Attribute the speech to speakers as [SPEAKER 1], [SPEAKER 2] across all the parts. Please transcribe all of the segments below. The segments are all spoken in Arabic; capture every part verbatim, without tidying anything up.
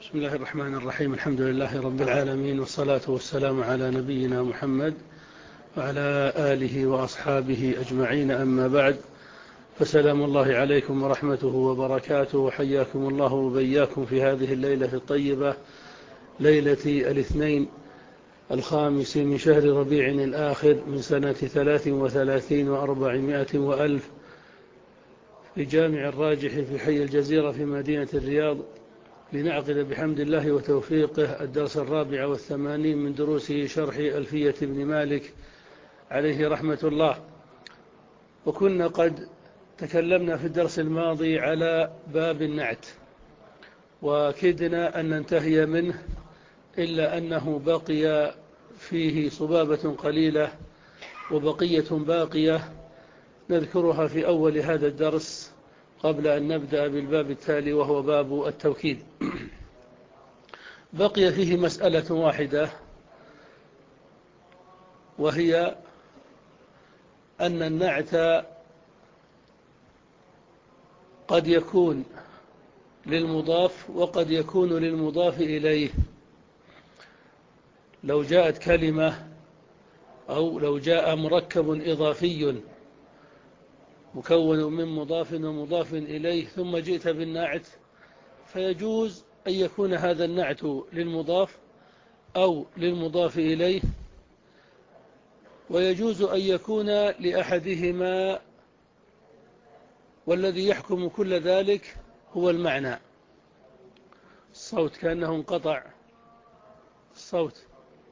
[SPEAKER 1] بسم الله الرحمن الرحيم. الحمد لله رب العالمين، والصلاة والسلام على نبينا محمد وعلى آله وأصحابه أجمعين، أما بعد، فسلام الله عليكم ورحمته وبركاته، وحياكم الله وبياكم في هذه الليلة الطيبة، ليلة الاثنين الخامس من شهر ربيع الآخر من سنة ثلاث وثلاثين وأربعمائة وألف، في جامع الراجح في حي الجزيرة في مدينة الرياض، لنعقد بحمد الله وتوفيقه الدرس الرابع والثمانين من دروس شرح ألفية ابن مالك عليه رحمة الله. وكنا قد تكلمنا في الدرس الماضي على باب النعت، وكدنا أن ننتهي منه، إلا أنه بقي فيه صبابة قليلة وبقية باقية نذكرها في أول هذا الدرس قبل أن نبدأ بالباب التالي، وهو باب التوكيد. بقي فيه مسألة واحدة، وهي أن النعت قد يكون للمضاف وقد يكون للمضاف إليه. لو جاءت كلمة أو لو جاء مركب إضافي مكون من مضاف ومضاف إليه ثم جئت بالنعت، فيجوز أن يكون هذا النعت للمضاف أو للمضاف إليه، ويجوز أن يكون لأحدهما، والذي يحكم كل ذلك هو المعنى. الصوت كأنه انقطع الصوت.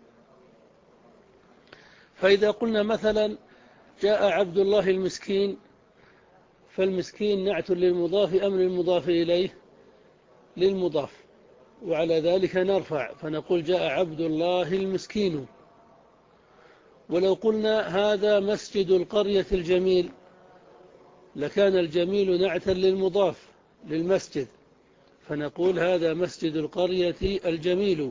[SPEAKER 1] فإذا قلنا مثلا جاء عبد الله المسكين، فالمسكين نعت للمضاف أم للمضاف إليه؟ للمضاف، وعلى ذلك نرفع فنقول جاء عبد الله المسكين. ولو قلنا هذا مسجد القرية الجميل، لكان الجميل نعتا للمضاف للمسجد، فنقول هذا مسجد القرية الجميل.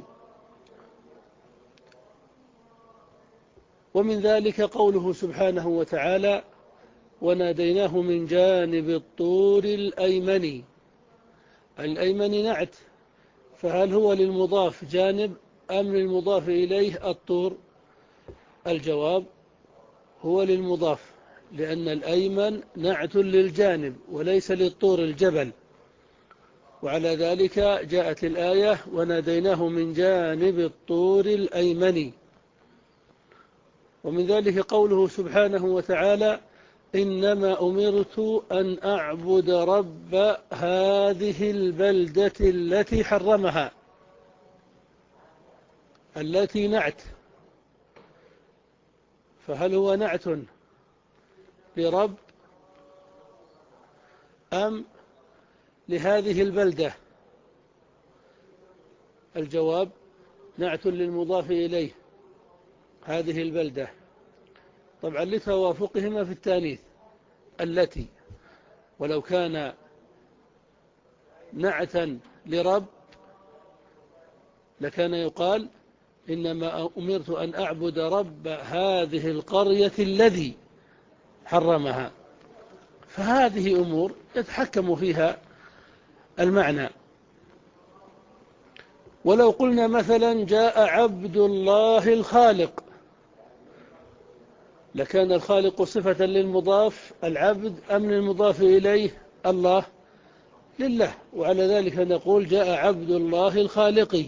[SPEAKER 1] ومن ذلك قوله سبحانه وتعالى: وناديناه من جانب الطور الأيمن. الأيمن نعت، فهل هو للمضاف جانب أم للمضاف إليه الطور؟ الجواب هو للمضاف، لأن الأيمن نعت للجانب وليس للطور الجبل، وعلى ذلك جاءت الآية: وناديناه من جانب الطور الأيمن. ومن ذلك قوله سبحانه وتعالى: إنما أمرت أن أعبد رب هذه البلدة التي حرمها. التي نعت، فهل هو نعت لرب أم لهذه البلدة؟ الجواب نعت للمضاف إليه، هذه البلدة، طبعا لتوافقهما في التانيث التي. ولو كان نعتا لرب لكان يقال: إنما أمرت أن أعبد رب هذه القرية الذي حرمها. فهذه أمور يتحكم فيها المعنى. ولو قلنا مثلا جاء عبد الله الخالق، لكان الخالق صفة للمضاف العبد أم للمضاف إليه الله؟ لله، وعلى ذلك نقول جاء عبد الله الخالق.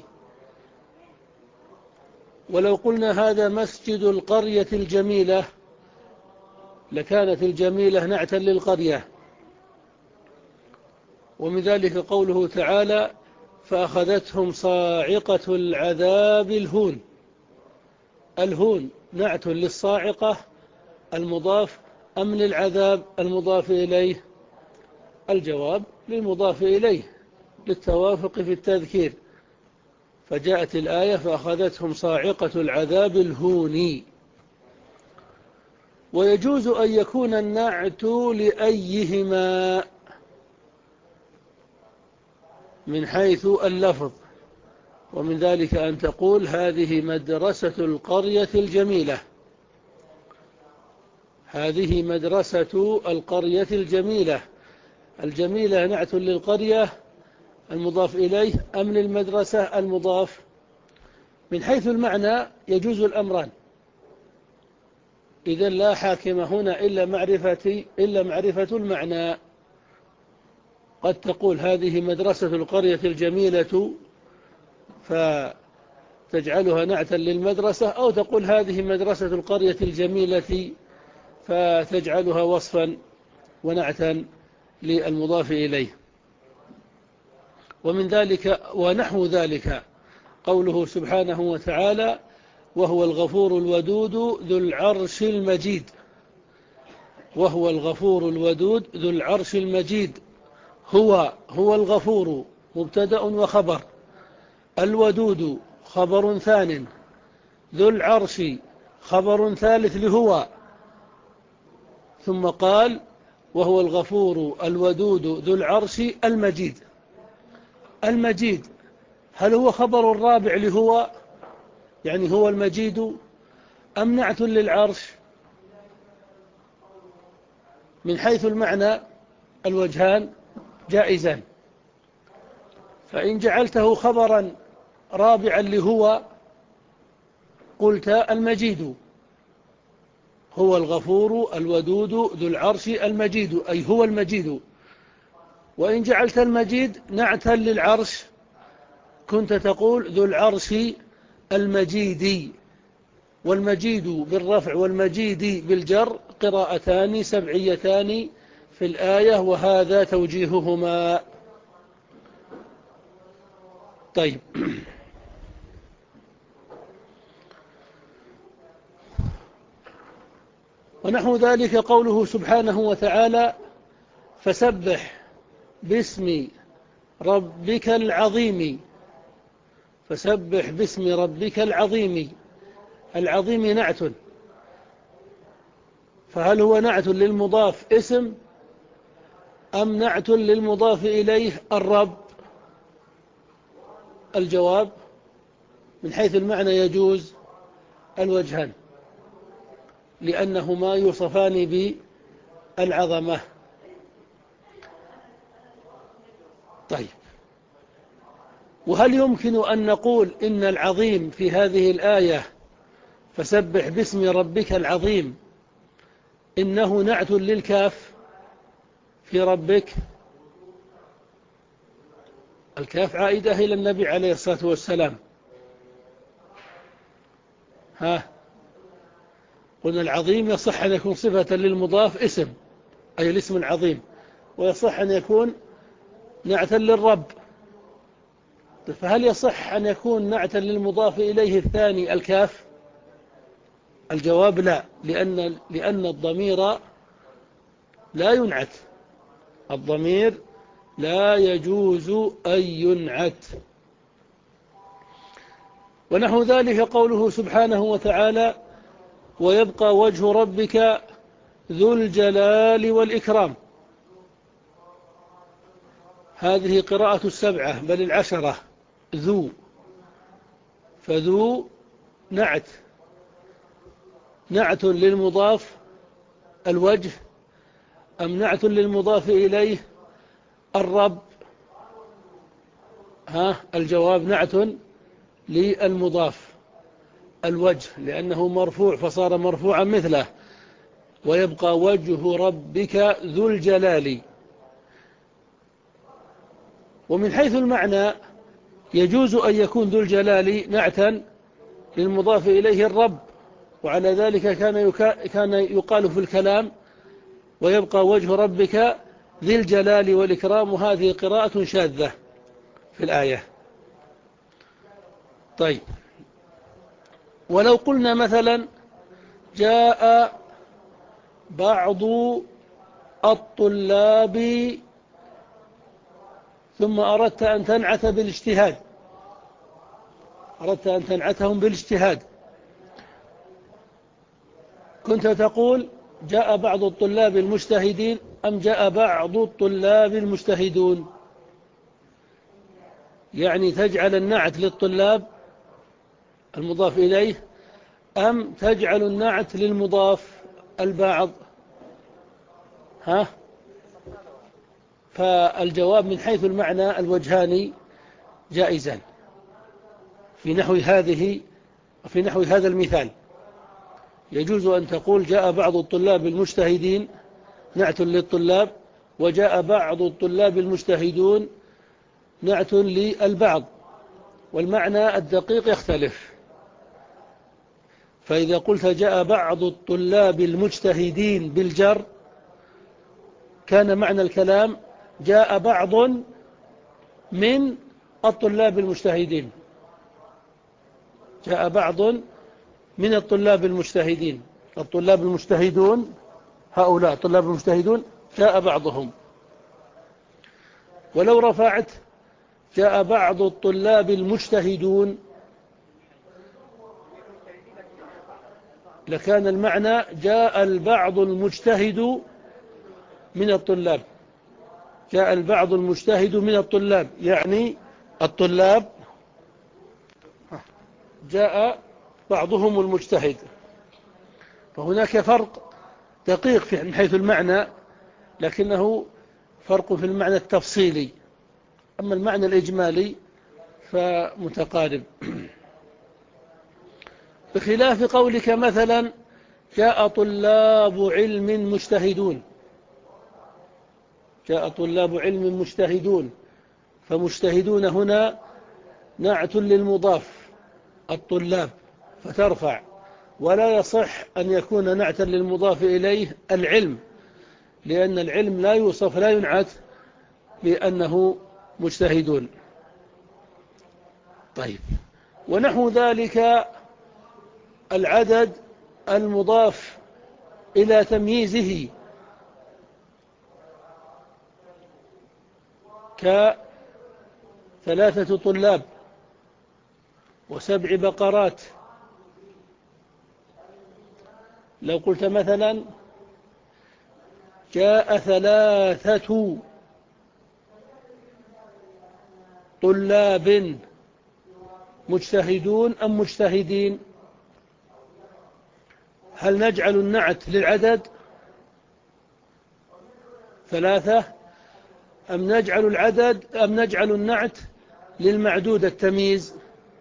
[SPEAKER 1] ولو قلنا هذا مسجد القرية الجميلة، لكانت الجميلة نعتا للقرية. ومن ذلك قوله تعالى: فأخذتهم صاعقة العذاب الهون. الهون نعت للصاعقة المضاف أم للعذاب المضاف إليه؟ الجواب للمضاف إليه للتوافق في التذكير، فجاءت الآية: فأخذتهم صاعقة العذاب الهون. ويجوز أن يكون النعت لأيهما من حيث اللفظ، ومن ذلك أن تقول هذه مدرسة القرية الجميلة. هذه مدرسة القرية الجميلة. الجميلة نعت للقرية المضاف إليه أم للمدرسة المضاف؟ من حيث المعنى يجوز الأمران، إذن لا حاكم هنا إلا معرفة إلا معرفة المعنى. قد تقول هذه مدرسة القرية الجميلة فتجعلها نعتا للمدرسة، أو تقول هذه مدرسة القرية الجميلة فتجعلها وصفا ونعتا للمضاف إليه. ومن ذلك ونحو ذلك قوله سبحانه وتعالى: وهو الغفور الودود ذو العرش المجيد. وهو الغفور الودود ذو العرش المجيد. هو هو الغفور مبتدأ وخبر، الودود خبر ثان، ذو العرش خبر ثالث لهو، ثم قال: وهو الغفور الودود ذو العرش المجيد. المجيد هل هو خبر الرابع لهو، يعني هو المجيد، أم نعت للعرش؟ من حيث المعنى الوجهان جائزان. فإن جعلته خبرا رابعا لهو قلت المجيد، هو الغفور الودود ذو العرش المجيد، أي هو المجيد. وإن جعلت المجيد نعتا للعرش كنت تقول ذو العرش المجيد. والمجيد بالرفع والمجيد بالجر قراءتان سبعيتان في الآية، وهذا توجيههما. طيب، ونحو ذلك قوله سبحانه وتعالى: فسبح باسم ربك العظيم. فسبح باسم ربك العظيم. العظيم نعت، فهل هو نعت للمضاف اسم أم نعت للمضاف إليه الرب؟ الجواب: من حيث المعنى يجوز الوجهان، لأنهما يوصفان بالعظمة. طيب، وهل يمكن أن نقول إن العظيم في هذه الآية فسبح باسم ربك العظيم إنه نعت للكاف في ربك؟ الكاف عائدة إلى النبي عليه الصلاة والسلام. ها، قلنا العظيم يصح أن يكون صفة للمضاف اسم، أي الاسم العظيم، ويصح أن يكون نعتا للرب. فهل يصح أن يكون نعتا للمضاف إليه الثاني الكاف؟ الجواب: لا، لأن, لأن الضمير لا ينعت. الضمير لا يجوز أن ينعت. ونحو ذلك قوله سبحانه وتعالى: ويبقى وجه ربك ذو الجلال والإكرام. هذه قراءة السبعة بل العشرة، ذو. فذو نعت نعت للمضاف الوجه أم نعت للمضاف إليه الرب؟ ها، الجواب: نعت للمضاف الوجه، لأنه مرفوع فصار مرفوعا مثله. ويبقى وجه ربك ذو الجلال. ومن حيث المعنى يجوز أن يكون ذو الجلال نعتا للمضاف إليه الرب، وعلى ذلك كان كان يقال في الكلام: ويبقى وجه ربك ذي الجلال والإكرام. وهذه قراءة شاذة في الآية. طيب، ولو قلنا مثلا: جاء بعض الطلاب، ثم أردت أن تنعت بالاجتهاد، أردت أن تنعتهم بالاجتهاد، كنت تقول: جاء بعض الطلاب المجتهدين أم جاء بعض الطلاب المجتهدون؟ يعني تجعل النعت للطلاب المضاف إليه أم تجعل النعت للمضاف البعض؟ ها؟ فالجواب من حيث المعنى الوجهان جائزان في نحو هذه في نحو هذا المثال. يجوز أن تقول جاء بعض الطلاب المجتهدين نعت للطلاب، وجاء بعض الطلاب المجتهدون نعت للبعض، والمعنى الدقيق يختلف. فإذا قلت جاء بعض الطلاب المجتهدين بالجر كان معنى الكلام جاء بعض من الطلاب المجتهدين، جاء بعض من الطلاب المجتهدين. الطلاب المجتهدون هؤلاء الطلاب المجتهدون جاء بعضهم. ولو رفعت جاء بعض الطلاب المجتهدون لكان المعنى جاء البعض المجتهد من الطلاب، جاء البعض المجتهد من الطلاب، يعني الطلاب جاء بعضهم المجتهد. فهناك فرق دقيق من حيث المعنى، لكنه فرق في المعنى التفصيلي، أما المعنى الإجمالي فمتقارب. بخلاف قولك مثلا جاء طلاب علم مجتهدون، جاء طلاب علم مجتهدون، فمجتهدون هنا نعت للمضاف الطلاب فترفع، ولا يصح أن يكون نعتا للمضاف إليه العلم، لأن العلم لا يوصف لا ينعت بأنه مجتهدون. طيب، ونحو ذلك العدد المضاف إلى تمييزه كثلاثة طلاب وسبع بقرات. لو قلت مثلا جاء ثلاثة طلاب مجتهدون أم مجتهدين، هل نجعل النعت للعدد ثلاثة أم نجعل العدد أم نجعل النعت للمعدود التمييز؟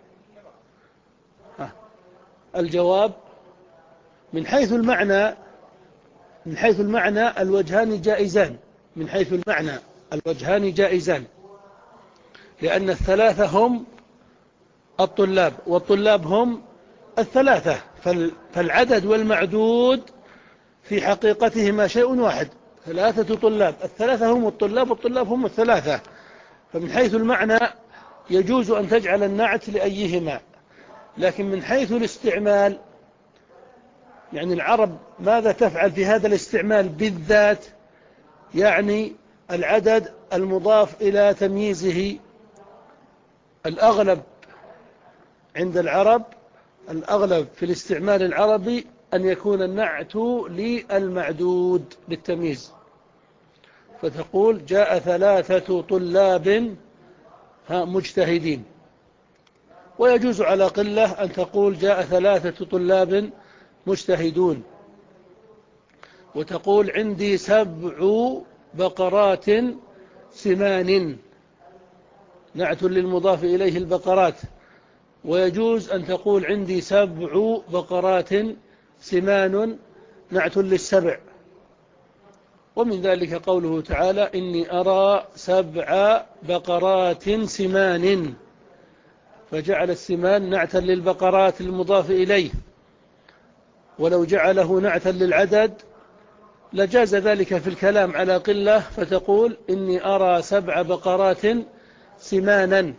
[SPEAKER 1] الجواب من حيث المعنى من حيث المعنى الوجهان جائزان من حيث المعنى الوجهان جائزان لأن الثلاثة هم الطلاب والطلاب هم الثلاثة، فالعدد والمعدود في حقيقتهما شيء واحد، ثلاثة طلاب، الثلاثة هم الطلاب والطلاب هم الثلاثة. فمن حيث المعنى يجوز أن تجعل النعت لأيهما، لكن من حيث الاستعمال يعني العرب ماذا تفعل في هذا الاستعمال بالذات؟ يعني العدد المضاف إلى تمييزه الأغلب عند العرب، الأغلب في الاستعمال العربي أن يكون النعت للمعدود للتمييز، فتقول جاء ثلاثة طلاب مجتهدين. ويجوز على قلة أن تقول جاء ثلاثة طلاب مجتهدون، وتقول عندي سبع بقرات سمان، نعت للمضاف إليه البقرات. ويجوز أن تقول عندي سبع بقرات سمان، نعت للسبع. ومن ذلك قوله تعالى إني أرى سبع بقرات سمان، فجعل السمان نعتا للبقرات المضاف إليه. ولو جعله نعتا للعدد لجاز ذلك في الكلام على قلة، فتقول إني أرى سبع بقرات سمانا.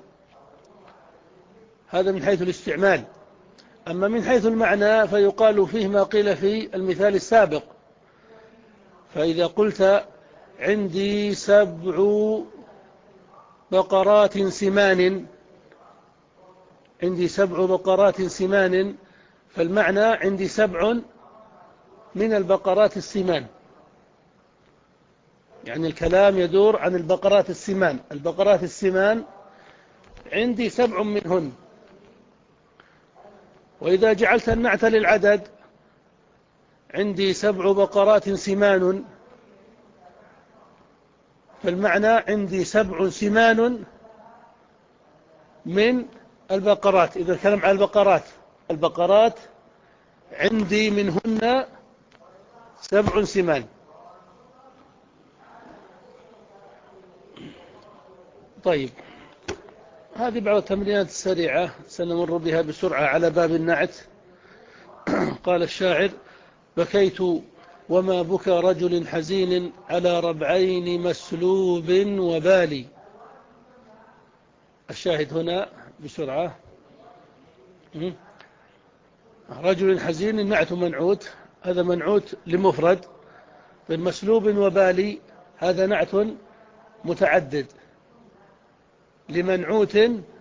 [SPEAKER 1] هذا من حيث الاستعمال. أما من حيث المعنى فيقال فيه ما قيل في المثال السابق. فإذا قلت عندي سبع بقرات سمان عندي سبع بقرات سمان فالمعنى عندي سبع من البقرات السمان، يعني الكلام يدور عن البقرات السمان. البقرات السمان عندي سبع منهن. وإذا جعلت النعت للعدد عندي سبع بقرات سمان، فالمعنى عندي سبع سمان من البقرات. إذا الكلام على البقرات البقرات عندي منهن سبع سمان. طيب، هذه بعض التمرينات السريعة سنمر بها بسرعة على باب النعت. قال الشاعر: بكيت وما بكى رجل حزين على ربعين مسلوب وبالي. الشاهد هنا بسرعة: رجل حزين نعت منعوت، هذا منعوت لمفرد. مسلوب وبالي هذا نعت متعدد لمنعوت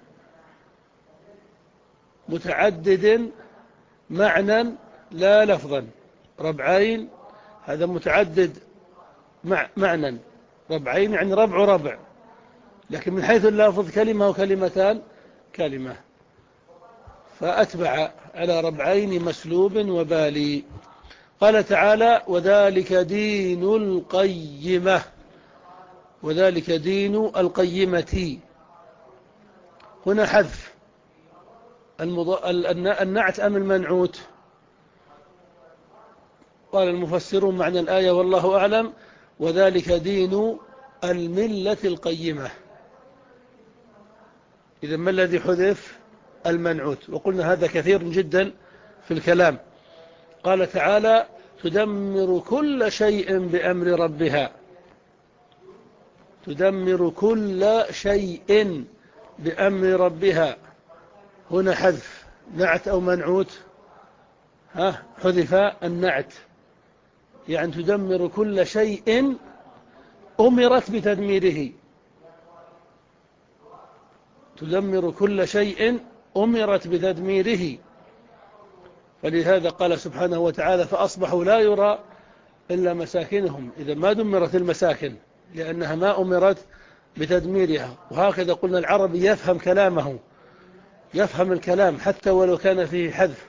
[SPEAKER 1] متعدد معنى لا لفظا. ربعين هذا متعدد معنى، ربعين يعني ربع ربع، لكن من حيث اللفظ كلمة وكلمتان كلمة، فأتبع على ربعين مسلوب وبالي. قال تعالى: وذلك دين القيمة. وذلك دين القيمة، هنا حذف المض... النعت أم المنعوت؟ قال المفسرون معنى الآية والله أعلم: وذلك دين الملة القيمة. إذا ما الذي حذف؟ المنعوت. وقلنا هذا كثير جدا في الكلام. قال تعالى: تدمر كل شيء بأمر ربها. تدمر كل شيء بأمر ربها، هنا حذف نعت أو منعوت؟ ها، حذف النعت، يعني تدمر كل شيء أمرت بتدميره. تدمر كل شيء أمرت بتدميره. فلهذا قال سبحانه وتعالى: فأصبحوا لا يرى إلا مساكنهم. إذا ما دمرت المساكن لأنها ما أمرت بتدميرها. وهكذا قلنا العربي يفهم كلامه، يفهم الكلام حتى ولو كان فيه حذف.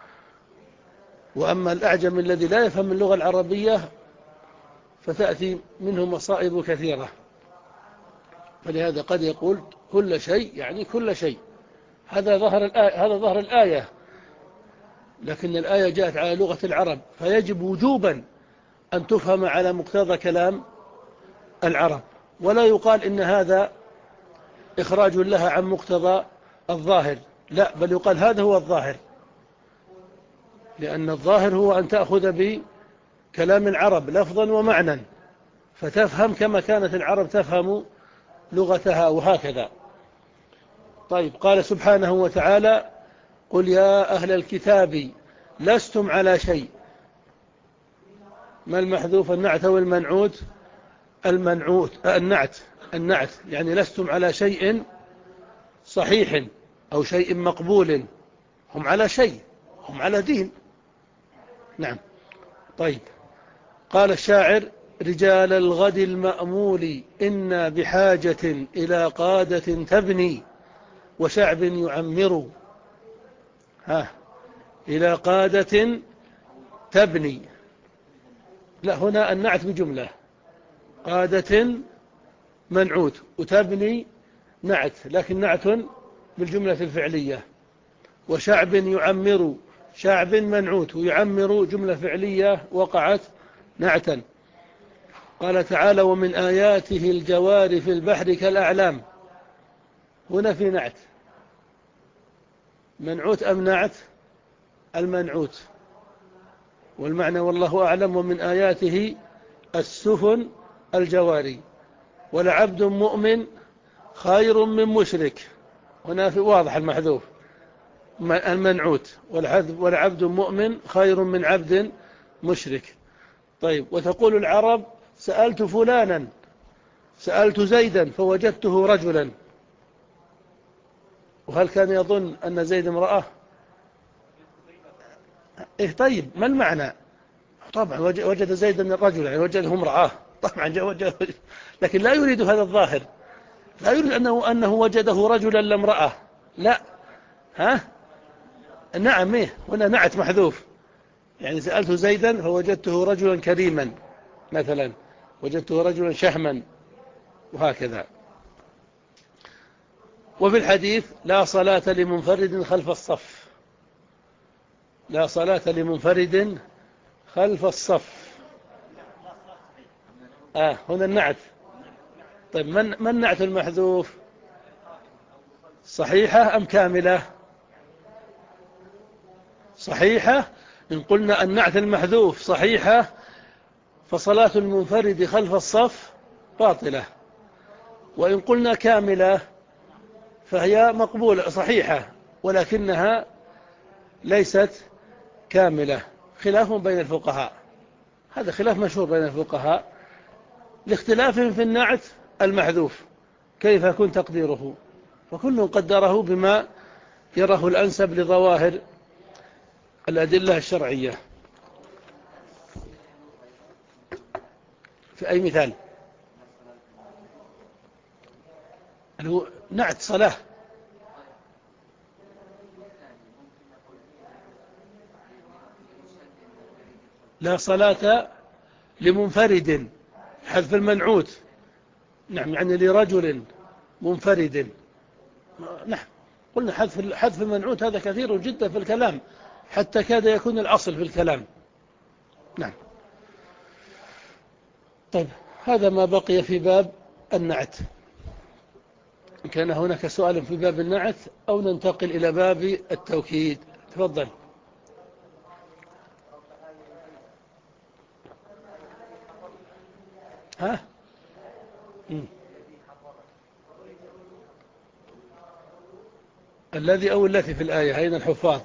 [SPEAKER 1] وأما الأعجم الذي لا يفهم اللغة العربية فتأتي منه مصائب كثيرة. فلهذا قد يقول كل شيء يعني كل شيء، هذا ظهر الآية، هذا ظهر الآية، لكن الآية جاءت على لغة العرب، فيجب وجوبا أن تفهم على مقتضى كلام العرب، ولا يقال إن هذا إخراج لها عن مقتضى الظاهر، لا، بل يقال هذا هو الظاهر، لأن الظاهر هو أن تأخذ بكلام العرب لفظا ومعنى فتفهم كما كانت العرب تفهم لغتها، وهكذا. طيب، قال سبحانه وتعالى: قل يا أهل الكتاب لستم على شيء. ما المحذوف؟ النعت والمنعوت؟ المنعوت النعت النعت يعني لستم على شيء صحيح أو شيء مقبول. هم على شيء، هم على دين. نعم. طيب، قال الشاعر: رجال الغد المأمول إنا بحاجة إلى قادة تبني وشعب يعمر. ها، إلى قادة تبني، لا، هنا النعت بجملة، قادة منعوت وتبني نعت، لكن نعت بالجملة الفعلية. وشعب يعمر، شعب منعوت، ويعمر جملة فعلية وقعت نعتا. قال تعالى: ومن آياته الجوار في البحر كالأعلام. هنا في نعت، منعوت أم نعت؟ المنعوت، والمعنى والله أعلم: ومن آياته السفن الجواري. ولعبد مؤمن خير من مشرك. هنا في واضح المحذوف المنعوت، ولعبد مؤمن خير من عبد مشرك. طيب، وتقول العرب: سألت فلانا، سألت زيدا فوجدته رجلا. وهل كان يظن أن زيد امرأة؟ إيه، طيب، ما المعنى؟ طبعا وجد زيدا رجلا، يعني وجده امرأة، طبعا وجد، لكن لا يريد هذا الظاهر، لا يريد أنه, أنه وجده رجلا لا امرأة، لا. ها، نعم، إيه، هنا نعت محذوف، يعني سألت زيدا فوجدته رجلا كريما مثلا، وجدته رجلا شهما، وهكذا. وفي الحديث لا صلاة لمنفرد خلف الصف، لا صلاة لمنفرد خلف الصف. آه هنا النعت. طيب من من النعت المحذوف؟ صحيحة أم كاملة؟ صحيحة. إن قلنا النعت المحذوف صحيحة فصلاة المنفرد خلف الصف باطلة، وإن قلنا كاملة فهي مقبولة صحيحة ولكنها ليست كاملة. خلاف بين الفقهاء، هذا خلاف مشهور بين الفقهاء لاختلافهم في النعت المحذوف كيف يكون تقديره، فكل قدره بما يراه الأنسب لظواهر الأدلة الشرعية. في أي مثال؟ نعت صلاة. لا صلاة لمنفرد، حذف المنعوت. نعم يعني لرجل منفرد. نعم قلنا حذف حذف المنعوت هذا كثير جدا في الكلام حتى كاد يكون الأصل في الكلام. نعم. طيب هذا ما بقي في باب النعت. إن كان هناك سؤال في باب النعت أو ننتقل إلى باب التوكيد. تفضل. ها؟ مم. الذي أو التي في الآية أين الحفاظ؟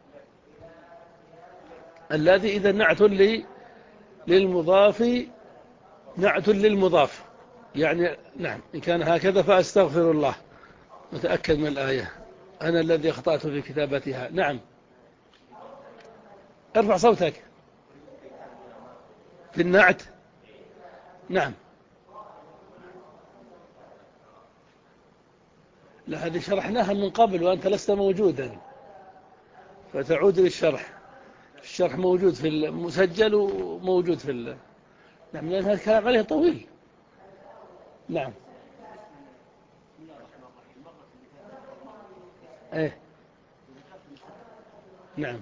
[SPEAKER 1] الذي إذا نعت لي للمضاف نعت للمضاف يعني. نعم إن كان هكذا فأستغفر الله، متأكد من الآية، أنا الذي أخطأت في كتابتها. نعم ارفع صوتك. في النعت. نعم. لا هذه شرحناها من قبل وأنت لست موجودا فتعود للشرح. الشرح موجود في المسجل وموجود في ال... نعم لأن هذا الكلام عليه طويل. نعم. ايه. نعم.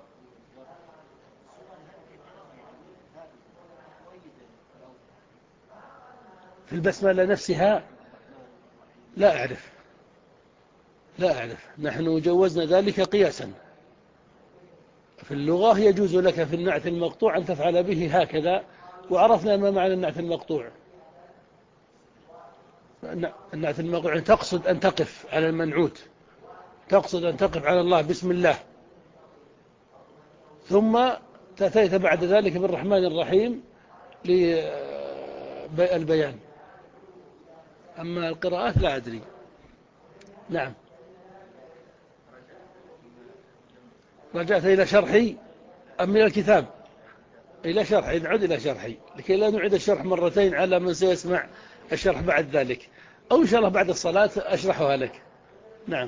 [SPEAKER 1] في البسملة نفسها لا أعرف، لا أعرف. نحن جوزنا ذلك قياسا. في اللغة يجوز لك في النعت المقطوع أن تفعل به هكذا، وعرفنا ما معنى النعت المقطوع. النعت المقطوع تقصد أن تقف على المنعوت، تقصد أن تقف على الله بسم الله، ثم تأتيت بعد ذلك بالرحمن الرحيم للبيان. أما القراءات لا أدري. نعم. رجعت إلى شرحي أم من الكتاب؟ إلى شرحي. نعود إلى شرحي لكي لا نعيد الشرح مرتين على من سيسمع الشرح بعد ذلك، أو إن شاء الله بعد الصلاة أشرحها لك. نعم.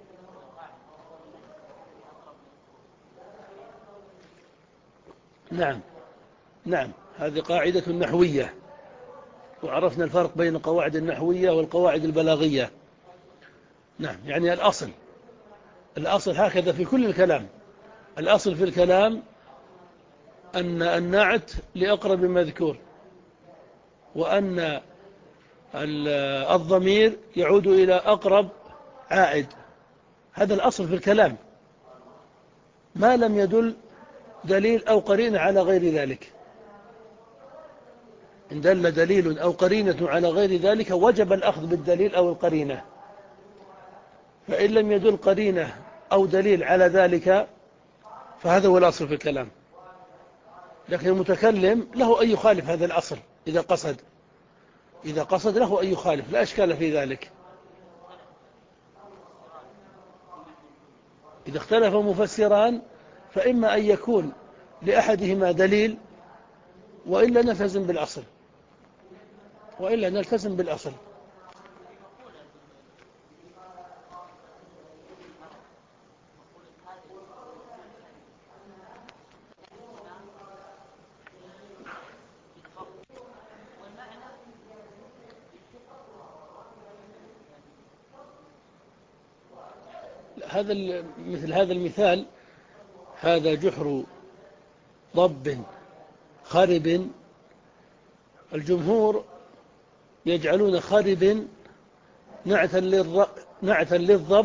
[SPEAKER 1] نعم. نعم هذه قاعدة نحوية، وعرفنا الفرق بين القواعد النحوية والقواعد البلاغية. نعم يعني الأصل، الأصل هكذا في كل الكلام. الأصل في الكلام أن النعت لأقرب مذكور، وأن الضمير يعود إلى أقرب عائد. هذا الأصل في الكلام ما لم يدل دليل أو قرينة على غير ذلك. إن دل دليل أو قرينة على غير ذلك وجب الأخذ بالدليل أو القرينة، فإن لم يدل قرينة أو دليل على ذلك فهذا هو الأصل في الكلام. لكن المتكلم له أن يخالف هذا الأصل إذا قصد، إذا قصد له أن يخالف، لا أشكال في ذلك. إذا اختلف مفسران فإما أن يكون لأحدهما دليل وإلا نلتزم بالأصل، وإلا نلتزم بالأصل. هذا مثل هذا المثال، هذا جحر ضب خرب، الجمهور يجعلون خرب نعتا للضب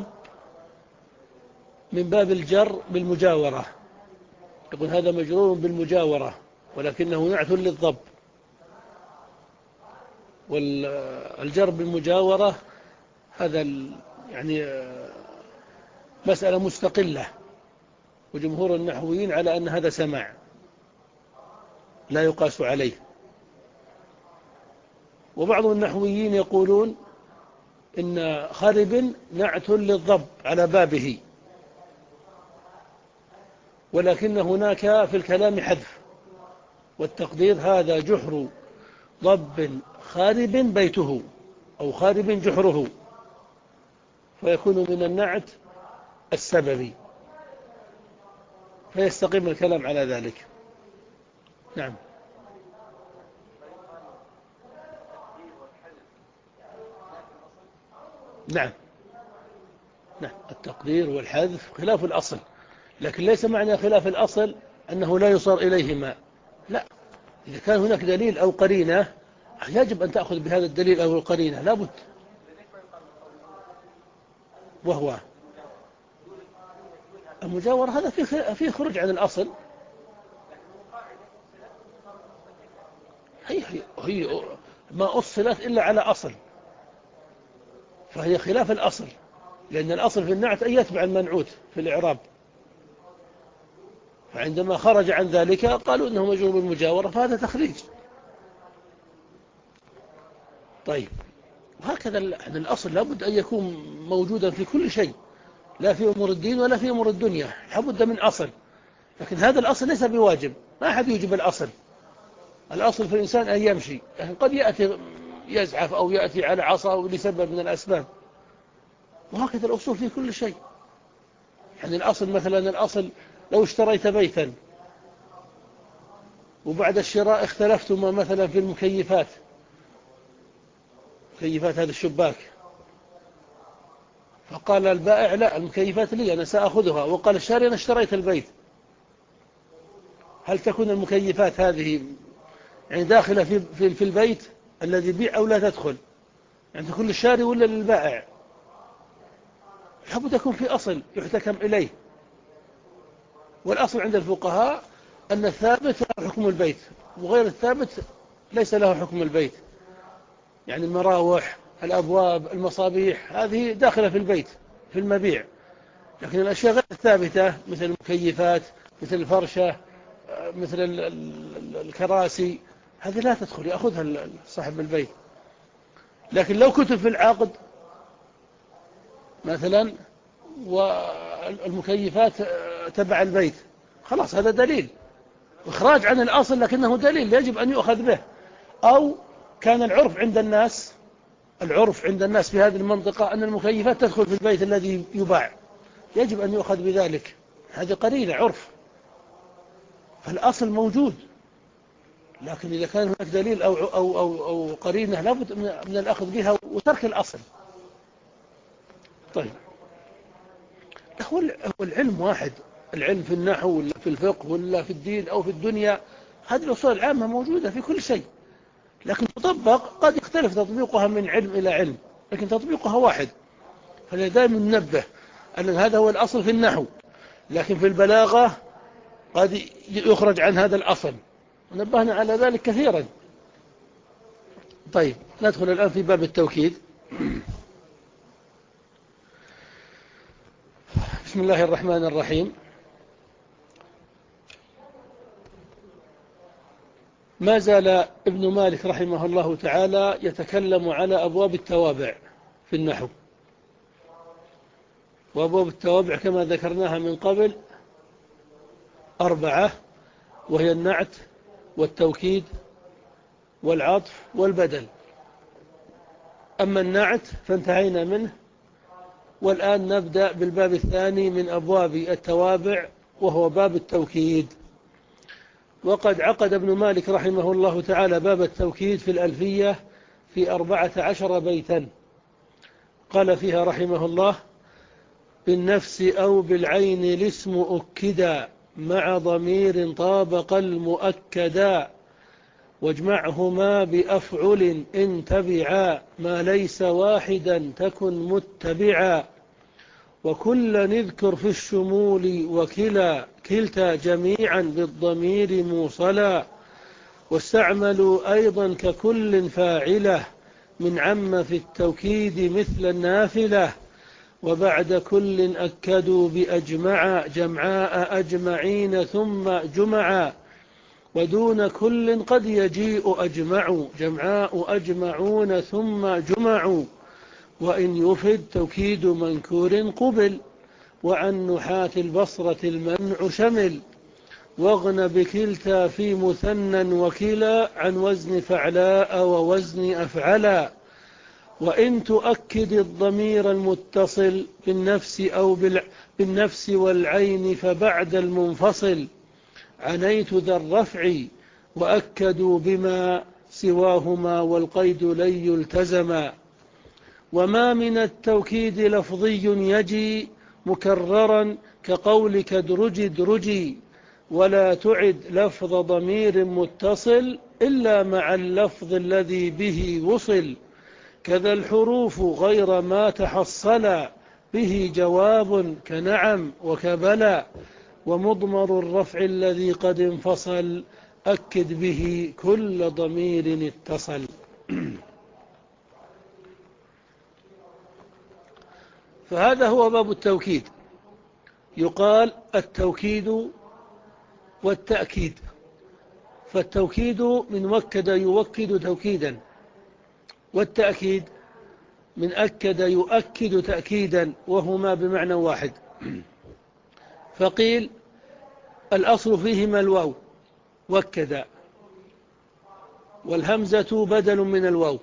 [SPEAKER 1] من باب الجر بالمجاورة، يقول هذا مجرور بالمجاورة ولكنه نعت للضب، والجر بالمجاورة هذا يعني مسألة مستقلة، وجمهور النحويين على أن هذا سماع لا يقاس عليه. وبعض النحويين يقولون إن خرب نعت للضب على بابه، ولكن هناك في الكلام حذف، والتقدير هذا جحر ضب خارب بيته أو خارب جحره، فيكون من النعت السببي، فيستقيم الكلام على ذلك. نعم. نعم نعم التقدير والحذف خلاف الأصل، لكن ليس معنى خلاف الأصل أنه لا يصار إليهما، لا، إذا كان هناك دليل أو قرينة يجب أن تأخذ بهذا الدليل أو القرينة لابد. وهو المجاورة هذا فيه خروج عن الأصل، هي, هي, هي ما أصلت إلا على أصل، فهي خلاف الأصل، لأن الأصل في النعت أن يتبع المنعوت في الإعراب، فعندما خرج عن ذلك قالوا إنه مجرور بالمجاورة، فهذا تخريج. طيب، وهكذا الأصل لابد أن يكون موجودا في كل شيء، لا في أمور الدين ولا في أمور الدنيا، لابد من أصل، لكن هذا الأصل ليس بواجب، ما أحد يوجب الأصل. الأصل في الإنسان أن يمشي، لكن قد يأتي يزحف أو يأتي على عصا أو لسبب من الأسباب، وهكذا الأصول في كل شيء. يعني الأصل مثلا، الأصل لو اشتريت بيتا وبعد الشراء اختلفتما مثلا في المكيفات، مكيفات هذا الشباك، فقال البائع لا، المكيفات لي أنا سأخذها، وقال الشاري أنا اشتريت البيت، هل تكون المكيفات هذه يعني داخلة في, في, في البيت الذي بيع أو لا تدخل؟ يعني تكون للشاري ولا للبائع؟ لابد يكون في أصل يحتكم إليه، والأصل عند الفقهاء أن الثابت له حكم البيت، وغير الثابت ليس له حكم البيت، يعني المراوح، الأبواب، المصابيح، هذه داخلة في البيت في المبيع، لكن الأشياء غير الثابتة مثل المكيفات، مثل الفرشة، مثل الكراسي، هذه لا تدخل، يأخذها صاحب البيت. لكن لو كتب في العقد مثلا والمكيفات تبع البيت، خلاص هذا دليل إخراج عن الأصل، لكنه دليل يجب أن يؤخذ به. أو كان العرف عند الناس العرف عند الناس في هذه المنطقة أن المكيفات تدخل في البيت الذي يباع، يجب أن يؤخذ بذلك، هذه قرينة عرف، فالأصل موجود، لكن إذا كان هناك دليل أو, أو, أو, أو قرينة لابد من الأخذ بها وترك الأصل. طيب، هو العلم واحد، العلم في النحو ولا في الفقه ولا في الدين أو في الدنيا، هذه الأصول العامة موجودة في كل شيء، لكن تطبق قد يختلف تطبيقها من علم إلى علم، لكن تطبيقها واحد. فدائما ننبه أن هذا هو الأصل في النحو، لكن في البلاغة قد يخرج عن هذا الأصل، ونبهنا على ذلك كثيرا. طيب، ندخل الآن في باب التوكيد. بسم الله الرحمن الرحيم. ما زال ابن مالك رحمه الله تعالى يتكلم على أبواب التوابع في النحو، وأبواب التوابع كما ذكرناها من قبل أربعة، وهي النعت والتوكيد والعطف والبدل. أما النعت فانتهينا منه، والآن نبدأ بالباب الثاني من أبواب التوابع، وهو باب التوكيد. وقد عقد ابن مالك رحمه الله تعالى باب التوكيد في الألفية في أربعة عشر بيتا، قال فيها رحمه الله: بالنفس أو بالعين الاسم أكدا مع ضمير طابق المؤكدا واجمعهما بأفعل إن تبعا ما ليس واحدا تكن متبعا وكلا اذكر في الشمول وكلا كلتا جميعا بالضمير موصلا واستعملوا أيضا ككل فاعله من عم في التوكيد مثل النافلة وبعد كل أكدوا بأجمع جمعاء أجمعين ثم جمعا ودون كل قد يجيء أجمع جمعاء أجمعون ثم جمع وإن يفد توكيد منكور قبل وعن نحاة البصرة المنع شمل واغن بكلتا في مثنى وكلا عن وزن فعلاء ووزن أفعلا وإن تؤكد الضمير المتصل بالنفس أو بالنفس والعين فبعد المنفصل عنيت ذا الرفع وأكدوا بما سواهما والقيد لن يلتزما وما من التوكيد لفظي يجي مكررا كقولك ادرج ادرجي ولا تعد لفظ ضمير متصل إلا مع اللفظ الذي به وصل كذا الحروف غير ما تحصل به جواب كنعم وكبلا ومضمر الرفع الذي قد انفصل أكد به كل ضمير اتصل. فهذا هو باب التوكيد. يقال التوكيد والتأكيد. فالتوكيد من وكد يوكد توكيدا، والتأكيد من أكد يؤكد تأكيدا، وهما بمعنى واحد. فقيل الأصل فيهما الواو وكد، والهمزة بدل من الواو.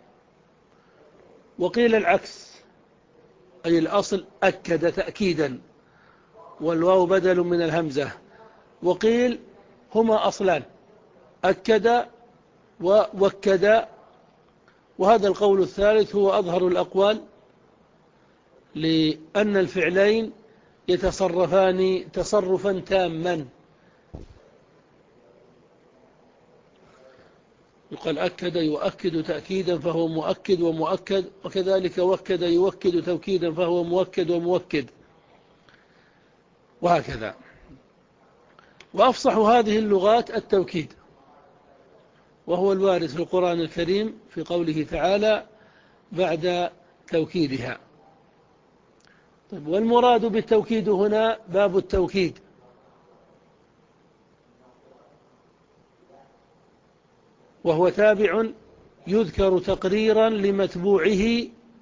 [SPEAKER 1] وقيل العكس، أي الأصل أكد تأكيدا والواو بدل من الهمزة. وقيل هما أصلان، أكد ووكد، وهذا القول الثالث هو أظهر الأقوال، لأن الفعلين يتصرفان تصرفا تاما. يقال أكد يؤكد تأكيدا فهو مؤكد ومؤكد، وكذلك وكد يوكد توكيدا فهو مؤكد ومؤكد، وهكذا. وأفصح هذه اللغات التوكيد، وهو الوارد في القرآن الكريم في قوله تعالى بعد توكيدها. طيب، والمراد بالتوكيد هنا باب التوكيد، وهو تابع يذكر تقريرا لمتبوعه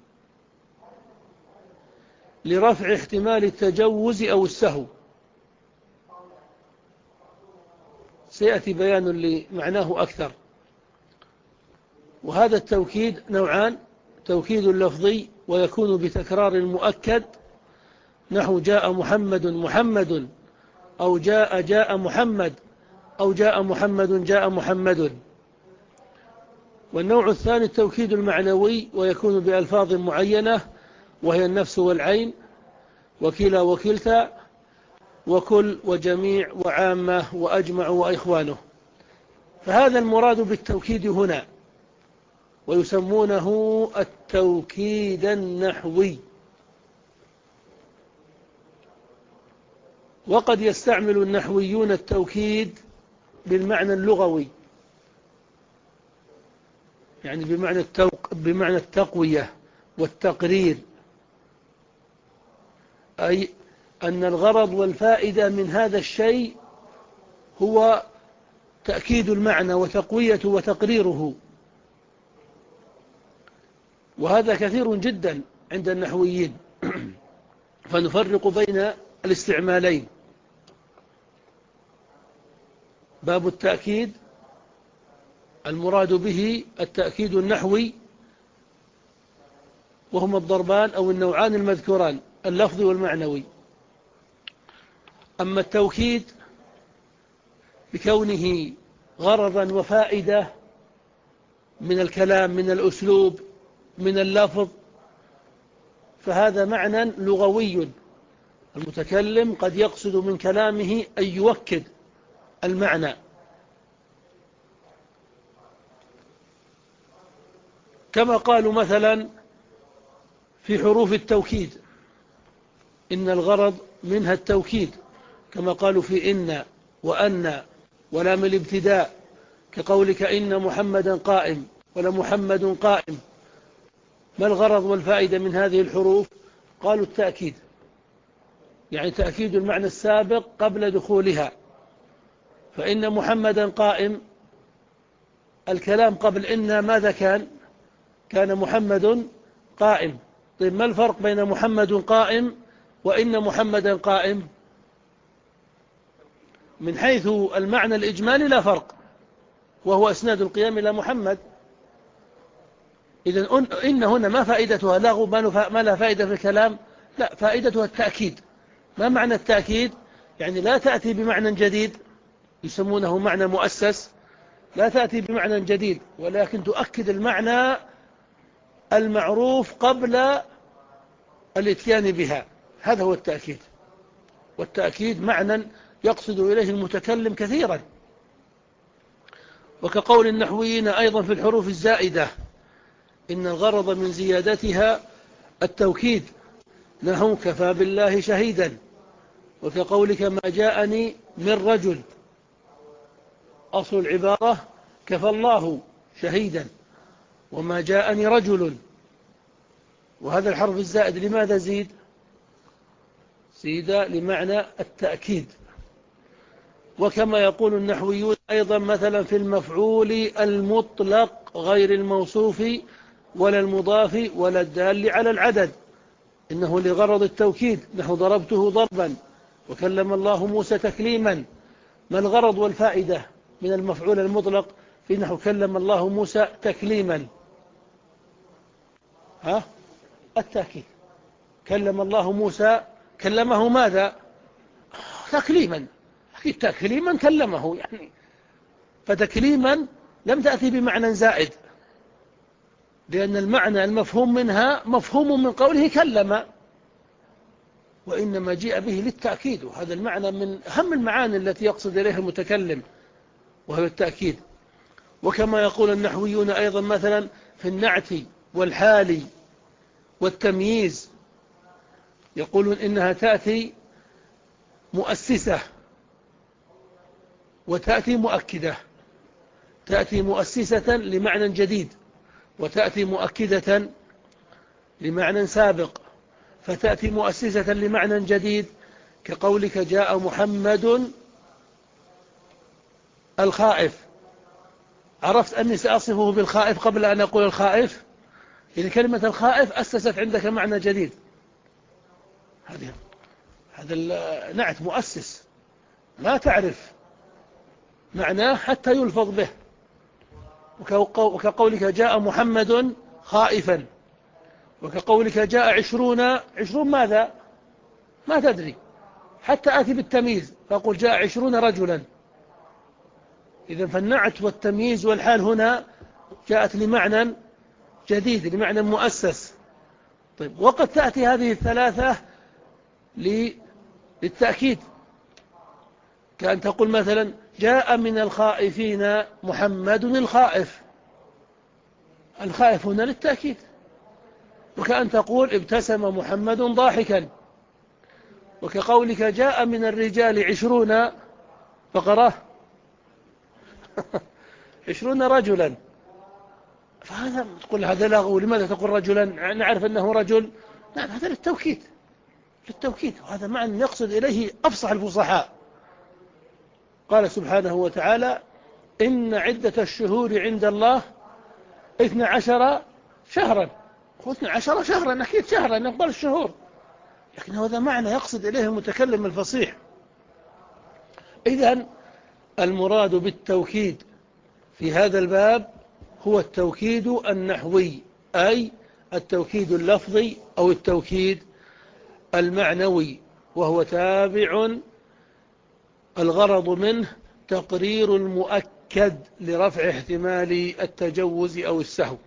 [SPEAKER 1] لرفع احتمال التجوز أو السهو. سيأتي بيان لمعناه أكثر. وهذا التوكيد نوعان: توكيد لفظي ويكون بتكرار المؤكد، نحو جاء محمد محمد، أو جاء جاء محمد، أو جاء محمد جاء محمد. والنوع الثاني التوكيد المعنوي، ويكون بألفاظ معينة، وهي النفس والعين وكلا وكلتا وكل وجميع وعامة وأجمع وإخوانه. فهذا المراد بالتوكيد هنا، ويسمونه التوكيد النحوي. وقد يستعمل النحويون التوكيد بالمعنى اللغوي، يعني بمعنى التوق بمعنى التقوية والتقرير، أي أن الغرض والفائدة من هذا الشيء هو تأكيد المعنى وتقويته وتقريره. وهذا كثير جدا عند النحويين، فنفرق بين الاستعمالين. باب التأكيد المراد به التأكيد النحوي، وهما الضربان أو النوعان المذكوران، اللفظي والمعنوي. أما التوكيد بكونه غرضا وفائدة من الكلام، من الأسلوب، من اللفظ، فهذا معنى لغوي المتكلم قد يقصد من كلامه أن يوكد المعنى، كما قالوا مثلا في حروف التوكيد إن الغرض منها التوكيد، كما قالوا في إن وأن ولام الابتداء، كقولك إن محمدا قائم ولمحمد قائم. ما الغرض والفائدة من هذه الحروف؟ قالوا التأكيد، يعني تأكيد المعنى السابق قبل دخولها. فإن محمدا قائم، الكلام قبل إن ماذا كان؟ كان محمد قائم. طيب ما الفرق بين محمد قائم وإن محمدا قائم؟ من حيث المعنى الإجمالي لا فرق، وهو إسناد القيام إلى محمد. إذن إن هنا ما فائدتها؟ لغو ما لا فائدة في الكلام؟ لا، فائدتها التأكيد. ما معنى التأكيد؟ يعني لا تأتي بمعنى جديد يسمونه معنى مؤسس، لا تأتي بمعنى جديد، ولكن تؤكد المعنى المعروف قبل الاتيان بها. هذا هو التأكيد. والتأكيد معنى يقصد إليه المتكلم كثيرا. وكقول النحويين أيضا في الحروف الزائدة إن الغرض من زيادتها التوكيد، نحو كفى بالله شهيدا. وكقولك ما جاءني من رجل، أصل العبارة كفى الله شهيدا وما جاءني رجل. وهذا الحرف الزائد لماذا زيد؟ زيد لمعنى التأكيد. وكما يقول النحويون أيضا مثلا في المفعول المطلق غير الموصوف ولا المضاف ولا الدال على العدد، إنه لغرض التوكيد، نحو ضربته ضربا وكلم الله موسى تكليما. ما الغرض والفائدة من المفعول المطلق في نحو كلم الله موسى تكليما؟ ها؟ التأكيد. كلم الله موسى، كلمه ماذا؟ تكليما. أكيد تكليما كلمه يعني. فتكليما لم تأتي بمعنى زائد، لأن المعنى المفهوم منها مفهوم من قوله كلم، وإنما جاء به للتأكيد. وهذا المعنى من أهم المعاني التي يقصد إليها المتكلم، وهو التأكيد. وكما يقول النحويون أيضا مثلا في النعت والحال والتمييز، يقولون إنها تأتي مؤسسة وتأتي مؤكدة. تأتي مؤسسة لمعنى جديد، وتأتي مؤكدة لمعنى سابق. فتأتي مؤسسة لمعنى جديد كقولك جاء محمد الخائف. عرفت أني سأصفه بالخائف قبل أن أقول الخائف. إذا كلمة الخائف أسست عندك معنى جديد. هذا هذا النعت مؤسس، لا تعرف معناه حتى يلفظ به. وكقولك جاء محمد خائفا، وكقولك جاء عشرون. عشرون ماذا؟ ما تدري، حتى آتي بالتمييز فأقول جاء عشرون رجلا. إذن فالنعت والتمييز والحال هنا جاءت لمعنى جديد، لمعنى مؤسس. طيب، وقد تأتي هذه الثلاثة للتأكيد، كأن تقول مثلا جاء من الخائفين محمد الخائف. الخائف هنا للتأكيد. وكأن تقول ابتسم محمد ضاحكا. وكقولك جاء من الرجال عشرون فقراه عشرون رجلا. فهذا تقول هذا لغو، لماذا تقول رجلا؟ نعرف أنه رجل. نعم، هذا للتوكيد، للتوكيد. وهذا معنى يقصد إليه أفصح الفصحاء. قال سبحانه وتعالى إن عدة الشهور عند الله اثنى عشر شهرا. اثنى عشر شهرا، أكيد شهرا نقبل الشهور، لكن هذا معنى يقصد إليه المتكلم الفصيح. إذن المراد بالتوكيد في هذا الباب هو التوكيد النحوي، أي التوكيد اللفظي أو التوكيد المعنوي، وهو تابع الغرض منه تقرير المؤكد لرفع احتمال التجوز أو السهو.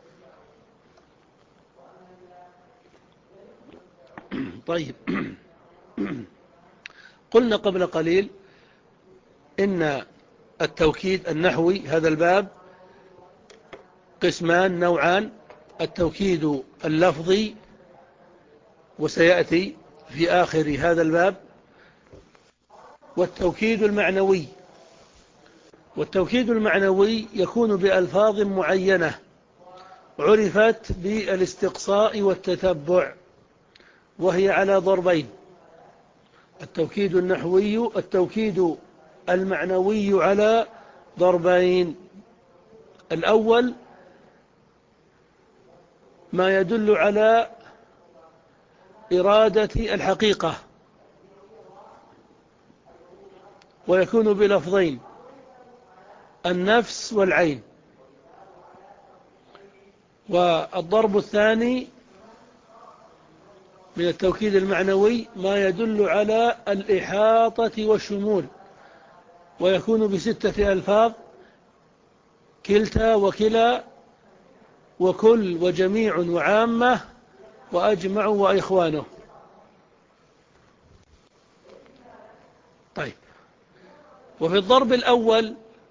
[SPEAKER 1] طيب، قلنا قبل قليل إن التوكيد النحوي هذا الباب قسمان نوعان: التوكيد اللفظي، وسيأتي في آخر هذا الباب، والتوكيد المعنوي. والتوكيد المعنوي يكون بألفاظ معينة عرفت بالاستقصاء والتتبع، وهي على ضربين: التوكيد النحوي، التوكيد المعنوي على ضربين. الأول ما يدل على إرادة الحقيقة، ويكون بلفظين: النفس والعين. والضرب الثاني من التوكيد المعنوي ما يدل على الإحاطة والشمول، ويكون بستة ألفاظ: كلتا وكلا وكل وجميع وعامة وأجمع وإخوانه. طيب، وفي الضرب الأول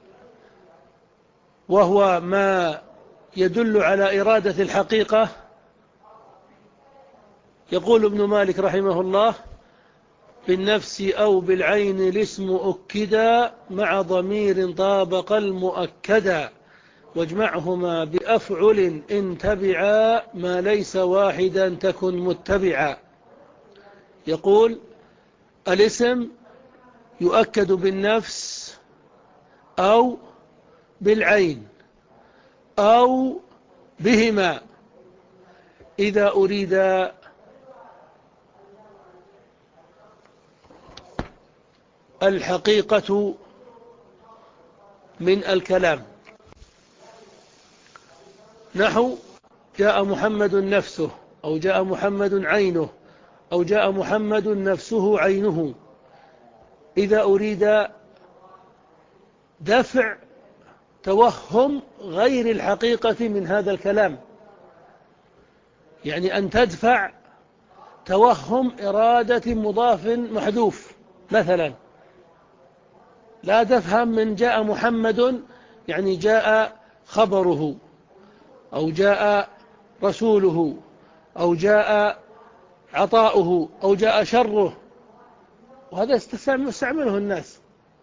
[SPEAKER 1] وهو ما يدل على إرادة الحقيقة، يقول ابن مالك رحمه الله: بالنفس أو بالعين الاسم أكدا مع ضمير طابق المؤكدا، واجمعهما بأفعل إن تبعا ما ليس واحدا تكن متبعا. يقول: الاسم يؤكد بالنفس أو بالعين أو بهما إذا أريد الحقيقة من الكلام، نحو: جاء محمد نفسه، أو جاء محمد عينه، أو جاء محمد نفسه عينه. إذا أريد دفع توهم غير الحقيقة من هذا الكلام، يعني أن تدفع توهم إرادة مضاف محذوف. مثلا لا تفهم من جاء محمد يعني جاء خبره، أو جاء رسوله، أو جاء عطاؤه، أو جاء شره. وهذا يستعمله الناس: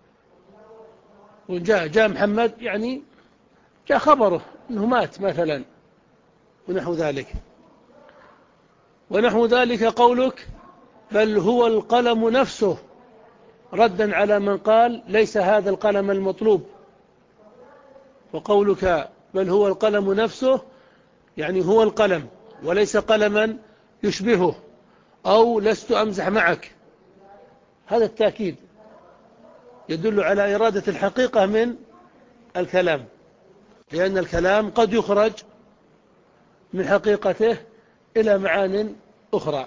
[SPEAKER 1] وجاء جاء محمد يعني جاء خبره أنه مات مثلا، ونحو ذلك. ونحو ذلك قولك: بل هو القلم نفسه، ردا على من قال ليس هذا القلم المطلوب. وقولك بل هو القلم نفسه يعني هو القلم وليس قلما يشبهه، أو لست أمزح معك. هذا التأكيد يدل على إرادة الحقيقة من الكلام، لأن الكلام قد يخرج من حقيقته إلى معان أخرى.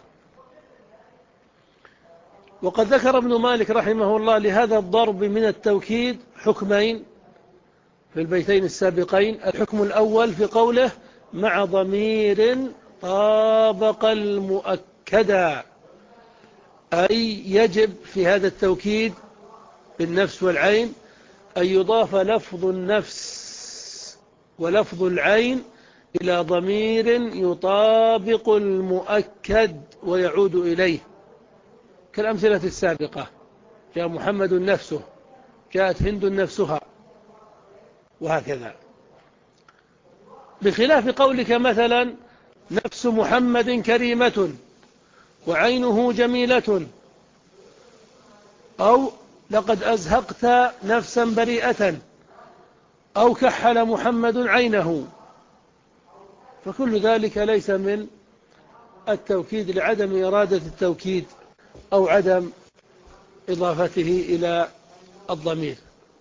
[SPEAKER 1] وقد ذكر ابن مالك رحمه الله لهذا الضرب من التوكيد حكمين في البيتين السابقين. الحكم الأول في قوله: مع ضمير طابق المؤكدا، أي يجب في هذا التوكيد بالنفس والعين أن يضاف لفظ النفس ولفظ العين إلى ضمير يطابق المؤكد ويعود إليه، كالأمثلة السابقة: جاء محمد نفسه، جاءت هند نفسها، وهكذا. بخلاف قولك مثلا: نفس محمد كريمة وعينه جميلة، أو لقد أزهقت نفسا بريئة، أو كحل محمد عينه. فكل ذلك ليس من التوكيد لعدم إرادة التوكيد أو عدم إضافته إلى الضمير.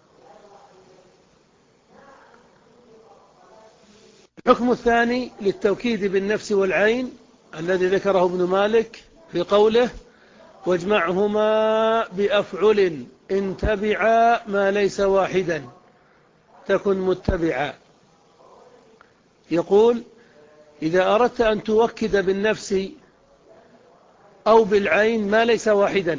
[SPEAKER 1] الحكم الثاني للتوكيد بالنفس والعين الذي ذكره ابن مالك في قوله: واجمعهما بأفعل إن تبعا ما ليس واحدا تكن متبعا. يقول: إذا أردت أن توكد بالنفس أو بالعين ما ليس واحدا،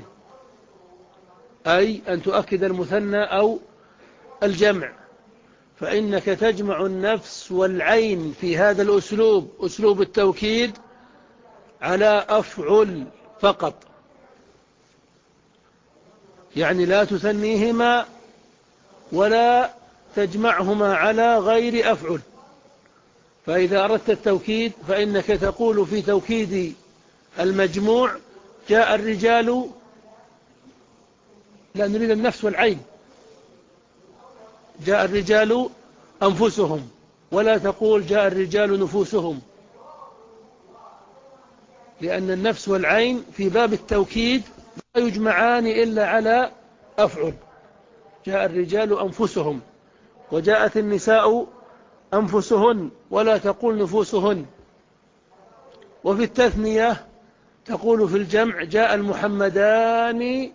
[SPEAKER 1] أي أن تؤكد المثنى أو الجمع، فإنك تجمع النفس والعين في هذا الأسلوب، أسلوب التوكيد، على أفعل فقط، يعني لا تثنيهما ولا تجمعهما على غير أفعل. فإذا أردت التوكيد فإنك تقول في توكيد المجموع جاء الرجال، لا نريد النفس والعين، جاء الرجال أنفسهم، ولا تقول جاء الرجال نفوسهم، لأن النفس والعين في باب التوكيد لا يجمعان إلا على أفعل. جاء الرجال أنفسهم، وجاءت النساء أنفسهن، ولا تقول نفوسهن. وفي التثنية تقول في الجمع جاء المحمدان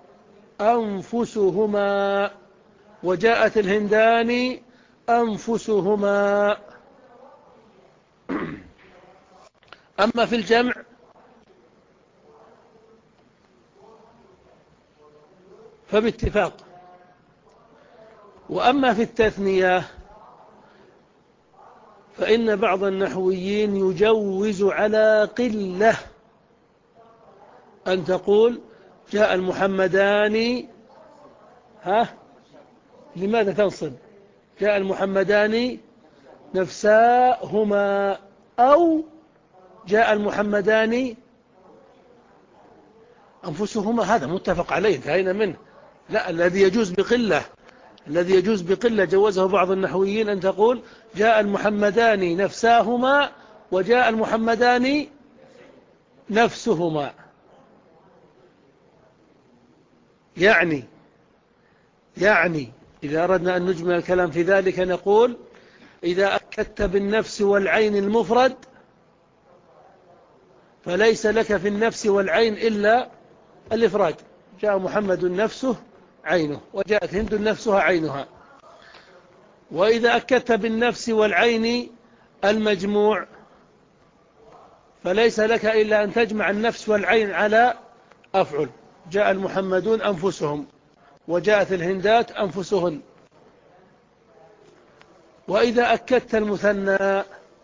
[SPEAKER 1] أنفسهما، وجاءت الهندان أنفسهما. أما في الجمع فباتفاق. وأما في التثنية فإن بعض النحويين يجوز على قلة أن تقول جاء المحمدان، ها لماذا تنصب؟ جاء المحمدان نفساهما، أو جاء المحمدان أنفسهما، هذا متفق عليه انتهينا منه. لا، الذي يجوز بقلة، الذي يجوز بقلة جوزه بعض النحويين أن تقول جاء المحمدان نفساهما، وجاء المحمدان نفسهما. يعني يعني إذا أردنا أن نجمل الكلام في ذلك نقول إذا أكدت بالنفس والعين المفرد فليس لك في النفس والعين إلا الإفراد، جاء محمد نفسه عينه، وجاءت هند نفسها عينها. وإذا أكدت بالنفس والعين المجموع فليس لك إلا أن تجمع النفس والعين على أفعل، جاء المحمدون أنفسهم، وجاءت الهندات أنفسهن. وإذا أكدت المثنى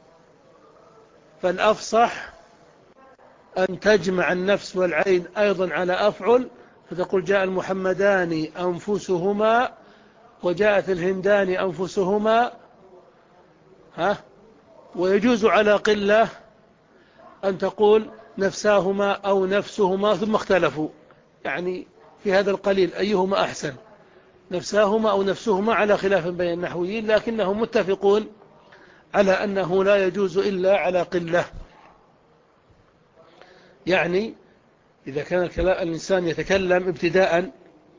[SPEAKER 1] فالأفصح أن تجمع النفس والعين أيضا على أفعل، فتقول جاء المحمدان أنفسهما، وجاءت الهندان أنفسهما. ها ويجوز على قلة أن تقول نفساهما أو نفسهما، ثم اختلفوا يعني في هذا القليل أيهما أحسن، نفساهما أو نفسهما، على خلاف بين النحويين، لكنهم متفقون على أنه لا يجوز إلا على قلة. يعني إذا كان الإنسان يتكلم ابتداء